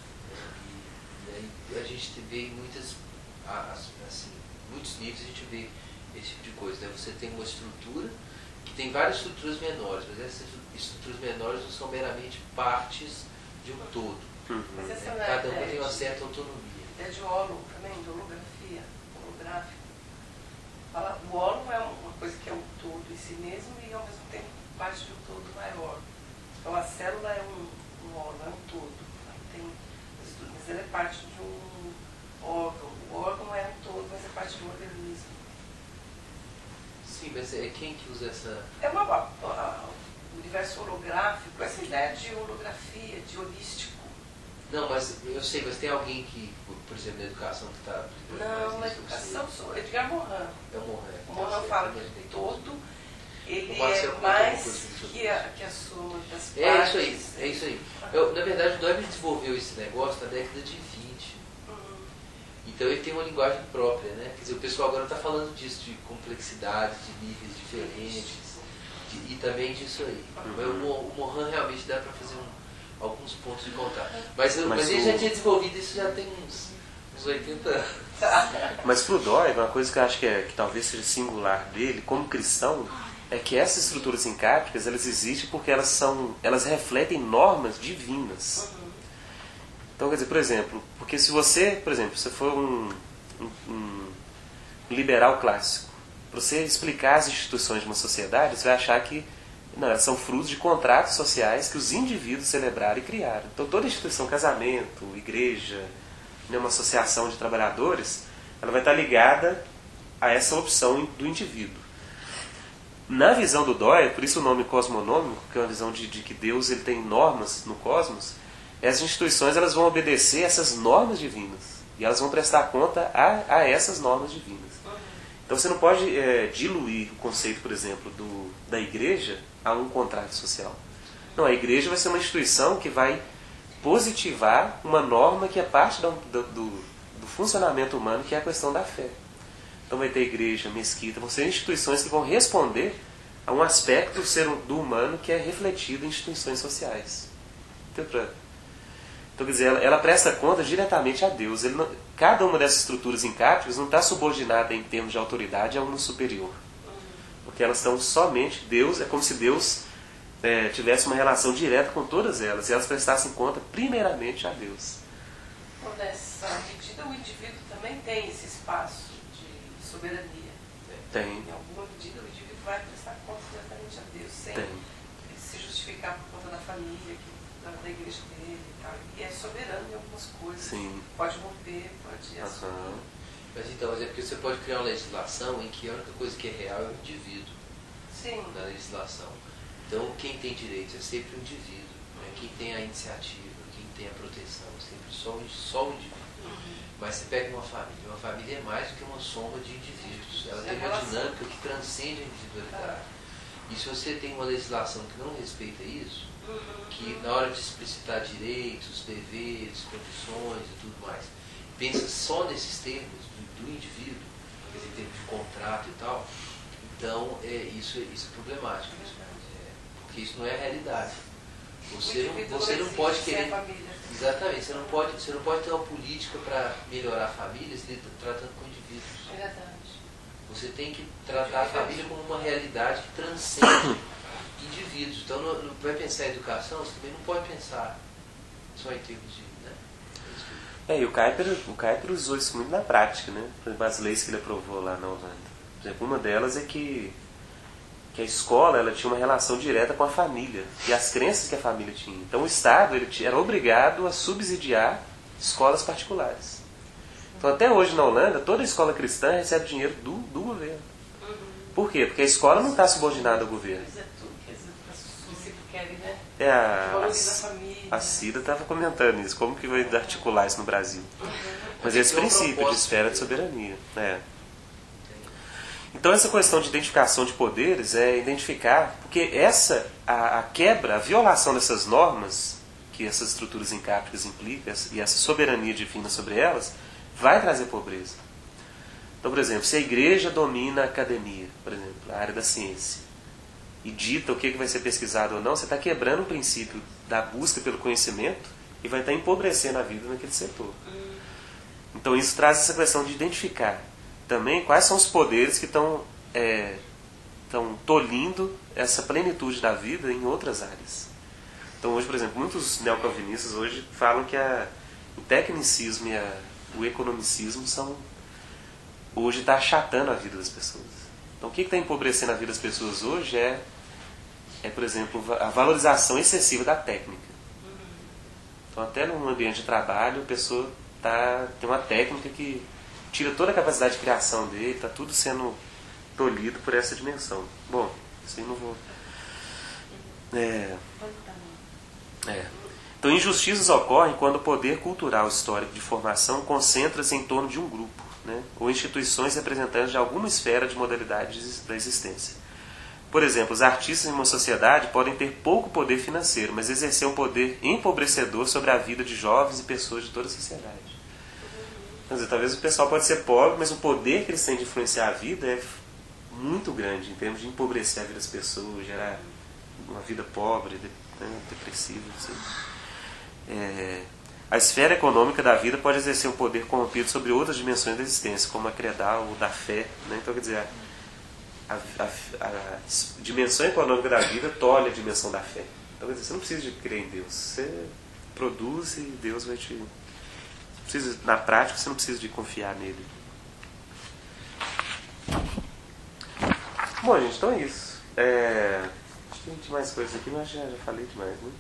E a gente vê em muitos níveis, a gente vê esse tipo de coisa. Né? Você tem uma estrutura que tem várias estruturas menores, mas essas estruturas menores não são meramente partes de um todo. Mas essa Cada uma tem uma certa autonomia. É de óleo também, de holografia, holográfico. O óleo é uma coisa que é um todo em si mesmo e ao mesmo tempo parte de um todo maior. Então a célula é um óleo, é um todo. Mas ela é parte de um órgão. O órgão é um todo, mas é parte de um organismo. Sim, mas quem que usa essa... O universo holográfico, essa ideia de holografia, de holístico. Não, mas eu sei, mas tem alguém que, por exemplo, na educação que está... Não, na educação sou Edgar Morin. É o Morin. O Morin fala que o todo, ele o Marcel é mais que a soma das partes. É isso aí. Na verdade, o Doyle desenvolveu esse negócio na década de 20. Então ele tem uma linguagem própria, né? Quer dizer, o pessoal agora está falando disso, de complexidade, de níveis diferentes, e também disso aí. O Morin realmente dá para fazer alguns pontos de contato. Mas ele já tinha desenvolvido isso já tem uns 80 anos. Mas para o Doyle, uma coisa que eu acho que talvez seja singular dele, como cristão, é que essas estruturas sincáticas, elas existem porque elas refletem normas divinas. Então, quer dizer, por exemplo, porque se você, você for um liberal clássico, para você explicar as instituições de uma sociedade, você vai achar que elas são frutos de contratos sociais que os indivíduos celebraram e criaram. Então, toda instituição, casamento, igreja, uma associação de trabalhadores, ela vai estar ligada a essa opção do indivíduo. Na visão do Doyle, por isso o nome cosmonômico, que é uma visão de que Deus ele tem normas no cosmos, as instituições elas vão obedecer essas normas divinas e elas vão prestar conta a essas normas divinas. Então você não pode diluir o conceito, por exemplo, da igreja a um contrato social. Não, a igreja vai ser uma instituição que vai positivar uma norma que é parte do funcionamento humano, que é a questão da fé. Então vai ter igreja, mesquita, vão ser instituições que vão responder a um aspecto do humano que é refletido em instituições sociais. Então, quer dizer, ela presta conta diretamente a Deus. Cada uma dessas estruturas encáticas não está subordinada em termos de autoridade a uma superior. Porque elas estão somente... Deus, é como se Deus tivesse uma relação direta com todas elas. E elas prestassem conta primeiramente a Deus. Então, nessa medida, o indivíduo também tem esse espaço de soberania. Tem. Em alguma medida, o indivíduo vai prestar conta diretamente a Deus, sem se justificar por conta da família, da igreja dele e tal. E é soberano em algumas coisas. Sim. Pode romper, pode assumir. Mas então, é porque você pode criar uma legislação em que a única coisa que é real é o indivíduo. Sim. Na legislação. Então, quem tem direitos é sempre o indivíduo, né? Quem tem a iniciativa, quem tem a proteção, é sempre só o indivíduo. Mas você pega uma família é mais do que uma soma de indivíduos. Ela tem uma dinâmica que transcende a individualidade. E se você tem uma legislação que não respeita isso, que na hora de explicitar direitos, deveres, condições e tudo mais, pensa só nesses termos do indivíduo, quer dizer, em termos de contrato e tal, então isso é problemático, porque isso não é a realidade. Você não pode querer. Exatamente, você não pode ter uma política para melhorar a família se tratando com indivíduos. É verdade. Você tem que tratar a família como uma realidade que transcende indivíduos. Então, para pensar em educação, você também não pode pensar só em termos de... Né? E o Kuyper usou isso muito na prática, né? Por exemplo, as leis que ele aprovou lá na Holanda. Por exemplo, uma delas é que a escola ela tinha uma relação direta com a família e as crenças que a família tinha. Então o Estado era obrigado a subsidiar escolas particulares. Então até hoje na Holanda, toda escola cristã recebe dinheiro do governo. Por quê? Porque a escola não está subordinada ao governo. Mas é tudo que os princípios querem, né? Valoriza a família. A Cida estava comentando isso, como que vai articular isso no Brasil. Mas esse princípio de esfera de soberania. Então essa questão de identificação de poderes é identificar, porque a quebra, a violação dessas normas que essas estruturas encárticas implicam e essa soberania divina sobre elas, vai trazer pobreza. Então, por exemplo, se a igreja domina a academia, por exemplo, a área da ciência, e dita o que vai ser pesquisado ou não, você está quebrando o princípio da busca pelo conhecimento e vai estar empobrecendo a vida naquele setor. Então isso traz essa questão de identificar também quais são os poderes que estão tolhindo essa plenitude da vida em outras áreas. Então hoje, por exemplo, muitos neocalvinistas hoje falam que o tecnicismo e o economicismo hoje está achatando a vida das pessoas. Então o que está empobrecendo a vida das pessoas hoje é, por exemplo, a valorização excessiva da técnica. Então até num ambiente de trabalho a pessoa tem uma técnica que tira toda a capacidade de criação dele, está tudo sendo tolhido por essa dimensão. Bom, isso aí não vou... Então, injustiças ocorrem quando o poder cultural histórico de formação concentra-se em torno de um grupo, né, ou instituições representantes de alguma esfera de modalidade da existência. Por exemplo, os artistas em uma sociedade podem ter pouco poder financeiro, mas exercer um poder empobrecedor sobre a vida de jovens e pessoas de toda a sociedade. Quer dizer, talvez o pessoal pode ser pobre, mas o poder que eles têm de influenciar a vida é muito grande, em termos de empobrecer a vida das pessoas, gerar uma vida pobre, depressiva. Assim. A esfera econômica da vida pode exercer um poder corrompido sobre outras dimensões da existência, como a credal ou da fé. Né? Então, quer dizer, a dimensão econômica da vida tolhe a dimensão da fé. Então, quer dizer, você não precisa de crer em Deus. Você produz e Deus vai te... Na prática, você não precisa de confiar nele. Bom, gente, então é isso. Acho que tem mais coisas aqui, mas já falei demais, né?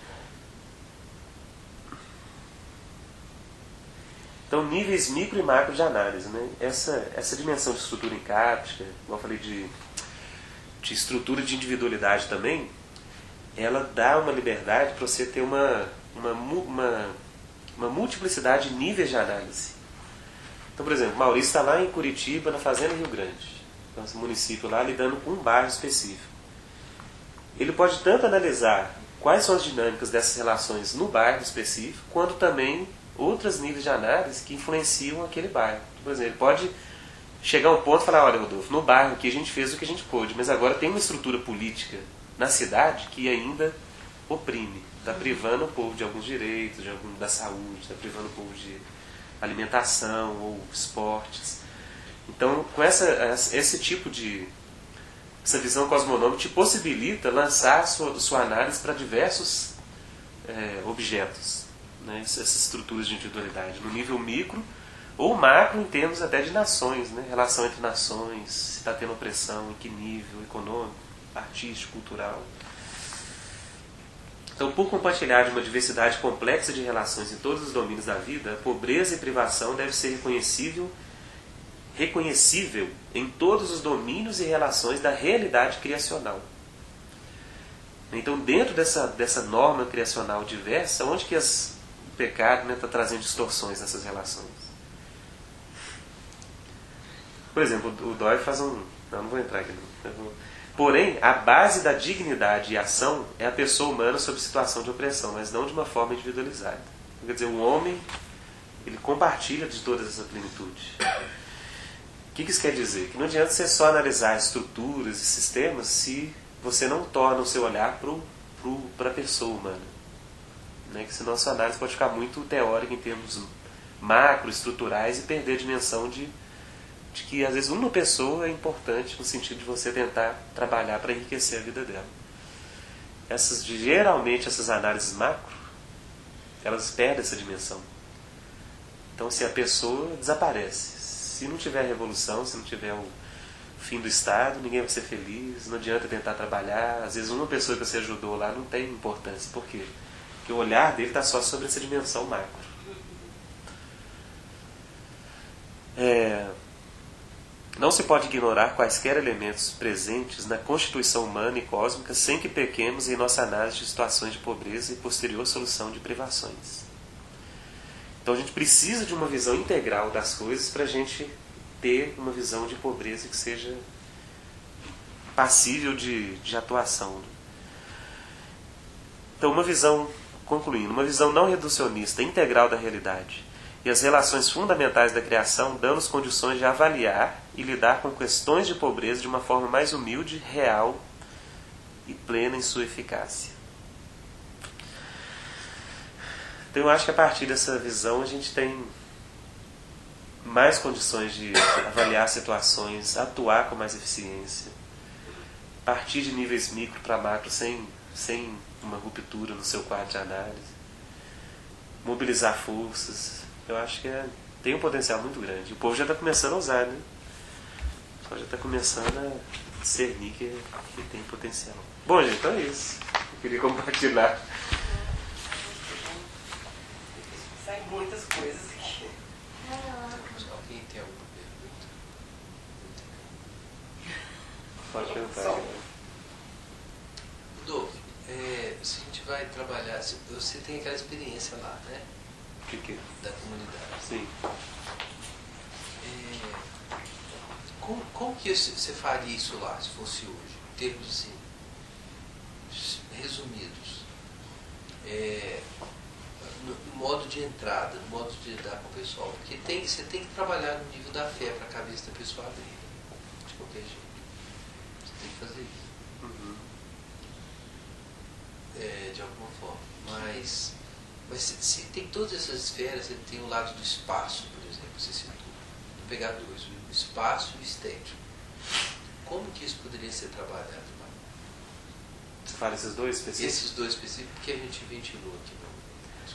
Então, níveis micro e macro de análise, né? Essa dimensão de estrutura encártica, como eu falei de estrutura de individualidade também, ela dá uma liberdade para você ter uma multiplicidade de níveis de análise. Então, por exemplo, Maurício está lá em Curitiba, na Fazenda Rio Grande, nosso município lá, lidando com um bairro específico. Ele pode tanto analisar quais são as dinâmicas dessas relações no bairro específico, quanto também outros níveis de análise que influenciam aquele bairro. Por exemplo, ele pode chegar a um ponto e falar, olha, Rodolfo, no bairro aqui a gente fez o que a gente pôde, mas agora tem uma estrutura política na cidade que ainda oprime. Está privando o povo de alguns direitos, da saúde, está privando o povo de alimentação ou esportes. Então, com esse tipo de... Essa visão cosmonômica te possibilita lançar sua análise para diversos objetos, né? Essas estruturas de individualidade, no nível micro ou macro, em termos até de nações, né? Relação entre nações, se está tendo opressão, em que nível econômico, artístico, cultural. Então, por compartilhar de uma diversidade complexa de relações em todos os domínios da vida, a pobreza e privação deve ser reconhecível reconhecível em todos os domínios e relações da realidade criacional. Então, dentro dessa norma criacional diversa, onde que o pecado está trazendo distorções nessas relações? Por exemplo, o Dói faz não vou entrar aqui não. Porém, a base da dignidade e ação é a pessoa humana sob situação de opressão, mas não de uma forma individualizada. Quer dizer, o homem, ele compartilha de toda essa plenitude. O que isso quer dizer? Que não adianta você só analisar estruturas e sistemas se você não torna o seu olhar para a pessoa humana. Né? Que senão a sua análise pode ficar muito teórica em termos macro, estruturais e perder a dimensão de que às vezes uma pessoa é importante no sentido de você tentar trabalhar para enriquecer a vida dela. Geralmente essas análises macro, elas perdem essa dimensão. Então, se a pessoa desaparece, se não tiver revolução, se não tiver o fim do Estado, ninguém vai ser feliz, não adianta tentar trabalhar. Às vezes uma pessoa que você ajudou lá não tem importância. Por quê? Porque o olhar dele está só sobre essa dimensão macro. Não se pode ignorar quaisquer elementos presentes na constituição humana e cósmica sem que pequemos em nossa análise de situações de pobreza e posterior solução de privações. Então a gente precisa de uma visão integral das coisas para a gente ter uma visão de pobreza que seja passível de atuação. Então, concluindo, uma visão não reducionista, integral da realidade e as relações fundamentais da criação dão-nos condições de avaliar e lidar com questões de pobreza de uma forma mais humilde, real e plena em sua eficácia. Então eu acho que a partir dessa visão a gente tem mais condições de avaliar situações, atuar com mais eficiência, partir de níveis micro para macro sem uma ruptura no seu quadro de análise, mobilizar forças. Eu acho que tem um potencial muito grande. O povo já está começando a usar, né? O pessoal já está começando a discernir que tem potencial. Bom, gente, então é isso. Eu queria compartilhar. Saem muitas coisas aqui. Alguém tem alguma pergunta? Pode perguntar. Rodolfo, se a gente vai trabalhar, você tem aquela experiência lá, né? O que? Da comunidade. Sim. Como que você faria isso lá, se fosse hoje? Em termos assim, resumidos. No modo de entrada, no modo de lidar com o pessoal. Porque você tem que trabalhar no nível da fé para a cabeça da pessoa abrir. De qualquer jeito. Você tem que fazer isso. Uhum. De alguma forma. Mas se tem todas essas esferas, você tem o lado do espaço, por exemplo, você citou. Vou pegar dois, o espaço e o estético. Como que isso poderia ser trabalhado lá? Você fala esses dois específicos? Esses dois específicos que a gente ventilou aqui na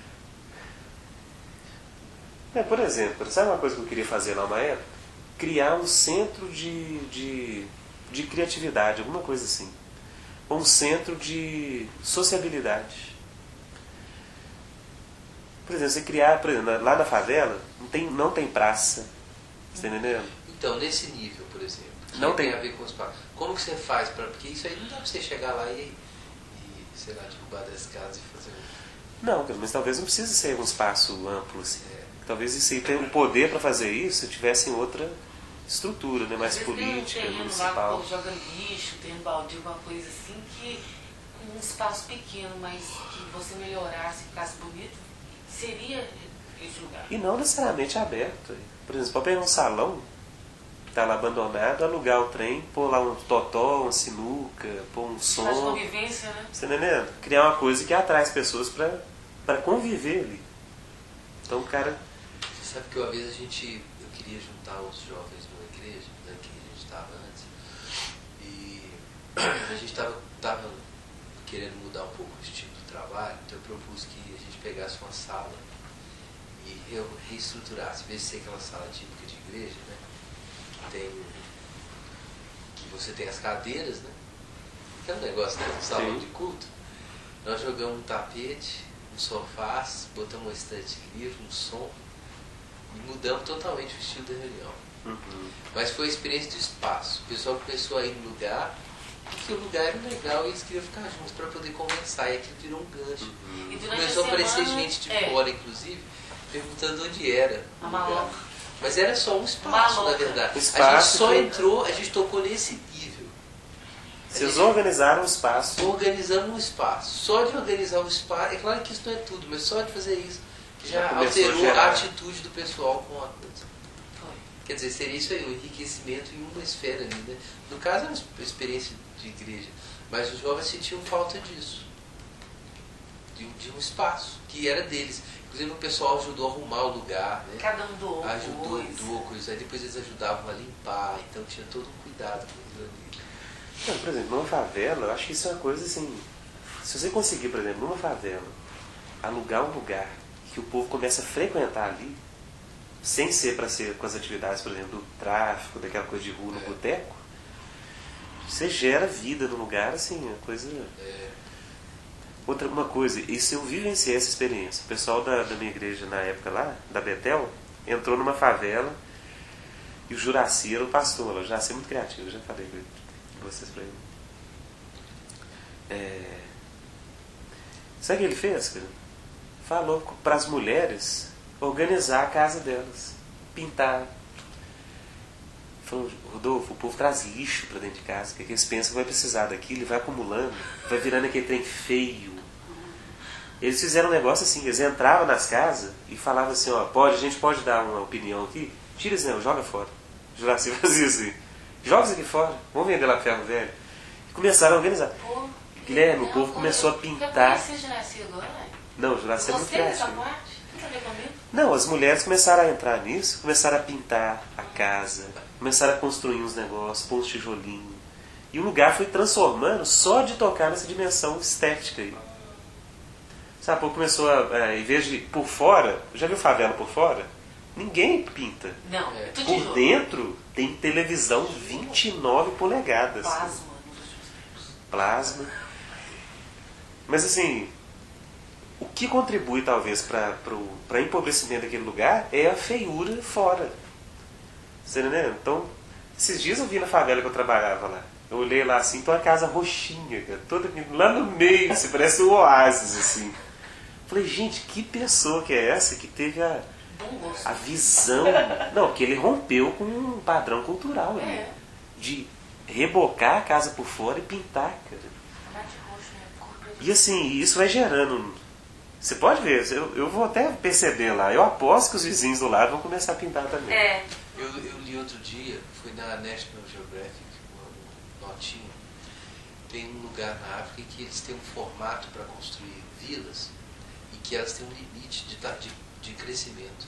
discussão. Por exemplo, sabe uma coisa que eu queria fazer lá uma época? Criar um centro de criatividade, alguma coisa assim. Ou um centro de sociabilidade. Por exemplo, você criar, por exemplo, lá na favela, não tem praça. Você está entendendo? Então, nesse nível, por exemplo, que não tem a ver com o espaço. Como que você faz para... Porque isso aí não dá para você chegar lá e sei lá, derrubar 10 casas e fazer... Não, mas talvez não precise ser um espaço amplo assim. Talvez isso aí tenha um poder para fazer isso se tivesse em outra estrutura, né, mais política, tem um municipal. lá que o povo joga lixo, tem um balde, alguma coisa assim, que com um espaço pequeno, mas que você melhorasse, ficasse bonito, seria esse lugar. E não necessariamente aberto. Por exemplo, pode pegar um salão que está lá abandonado, alugar o trem, pôr lá um totó, uma sinuca, pôr um som. Faz convivência, né? Você tá entendendo? Criar uma coisa que atrai as pessoas para conviver ali. Então o cara... Você sabe que uma vez eu queria juntar os jovens numa igreja, né, que a gente estava antes, e a gente estava querendo mudar um pouco o estilo do trabalho, então eu propus que a gente pegasse uma sala e reestruturasse, em vez de ser aquela sala típica de igreja, né, que você tem as cadeiras, né, que é um negócio, né, do salão de culto. Nós jogamos um tapete, um sofá, botamos uma estante de livro, um som, e mudamos totalmente o estilo da reunião. Mas foi a experiência do espaço. O pessoal começou a ir no lugar, porque o lugar era legal e eles queriam ficar juntos para poder conversar. E aquilo virou um gancho. E durante Começou a aparecer semana, gente de fora, inclusive, perguntando onde era. A maloca. Mas era só um espaço, na verdade. A Espaço gente só que- entrou, a gente tocou nesse nível. Vocês organizaram o espaço. Organizamos um espaço. Só de organizar um espaço, é claro que isso não é tudo, mas só de fazer isso já começou a alterou gerar. a atitude do pessoal com a coisa. Foi. Quer dizer, seria isso aí, um enriquecimento em uma esfera ali, né? No caso, é uma experiência de igreja, mas os jovens sentiam falta disso. De um espaço, que era deles. Inclusive o pessoal ajudou a arrumar o lugar, né? Cada um doou Doou coisas. Aí depois eles ajudavam a limpar, então tinha todo um cuidado com aquilo ali. Não, por exemplo, numa favela, eu acho que isso é uma coisa assim. Se você conseguir, por exemplo, numa favela, alugar um lugar que o povo começa a frequentar ali, sem ser para ser com as atividades, por exemplo, do tráfico, daquela coisa de rua no boteco, você gera vida no lugar, assim, uma coisa. Uma coisa, isso eu vivenciei essa experiência. O pessoal da minha igreja na época lá, da Betel, entrou numa favela e o Juraci era o pastor. O Juraci é muito criativo, eu já falei com vocês pra ele. Sabe o que ele fez, cara? Falou para as mulheres organizar a casa delas, pintar. Falou, Rodolfo, o povo traz lixo para dentro de casa, porque eles pensam que vai precisar daquilo, ele vai acumulando, vai virando aquele trem feio. Eles fizeram um negócio assim, eles entravam nas casas e falavam assim, ó, a gente pode dar uma opinião aqui? Tira isso não, joga fora. O Juraci fazia assim, joga isso aqui fora, vamos vender lá pro ferro velho. E começaram a organizar. Pô, Guilherme, o povo começou a pintar. Eu conheci o Juraci agora, né? Não, o Juraci é muito Gostei dessa criativo. parte. Tem a ver comigo? Não, as mulheres começaram a entrar nisso, começaram a pintar a casa, começaram a construir uns negócios, pôr uns tijolinhos. E o lugar foi transformando só de tocar nessa dimensão estética aí. Sabe, o povo começou a, em vez de por fora, já viu favela por fora? Ninguém pinta. Não, tudo Por tijolo. dentro tem televisão 29 polegadas. Plasma nos últimos tempos. Plasma. Mas assim, o que contribui talvez para empobrecimento daquele lugar é a feiura fora. Você entendeu? Então, esses dias eu vi na favela que eu trabalhava lá. Eu olhei lá assim, tem uma casa roxinha, cara, toda lá no meio, assim, parece um oásis, assim. Falei, gente, que pessoa que é essa que teve Bom gosto. a visão... Não, que ele rompeu com um padrão cultural ali. De rebocar a casa por fora e pintar, cara. Bate roxo, né? Cor preta. E assim, isso vai gerando... Você pode ver, eu vou até perceber lá. Eu aposto que os vizinhos do lado vão começar a pintar também. Eu li outro dia, foi na National Geographic, uma notinha. Tem um lugar na África em que eles têm um formato para construir vilas e que elas têm um limite de crescimento.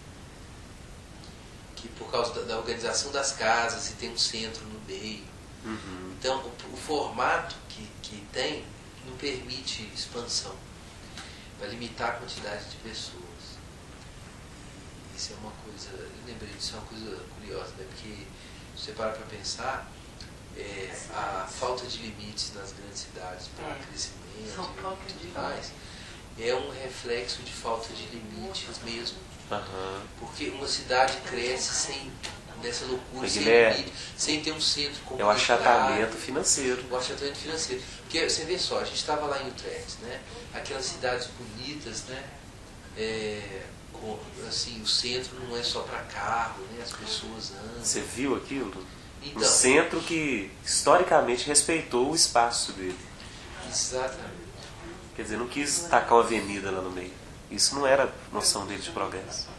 Que por causa da organização das casas, e tem um centro no meio. Então, o formato que tem não permite expansão, para limitar a quantidade de pessoas. Isso é uma coisa, eu lembrei disso, é uma coisa curiosa, né? Porque se você parar para pensar, a falta de limites nas grandes cidades para crescimento São Paulo que eu e tudo digo. mais, é um reflexo de falta de limites mesmo. Porque uma cidade cresce sem dessa loucura, sem limite, sem ter um centro É o achatamento financeiro. O achatamento financeiro. Porque você vê só, a gente estava lá em Utrecht, né? Aquelas cidades bonitas, né? Assim, o centro não é só para carro, né? As pessoas andam. Você viu aquilo? Então, Um centro que historicamente respeitou o espaço dele. exatamente. Quer dizer, não quis tacar uma avenida lá no meio. Isso não era noção dele de progresso.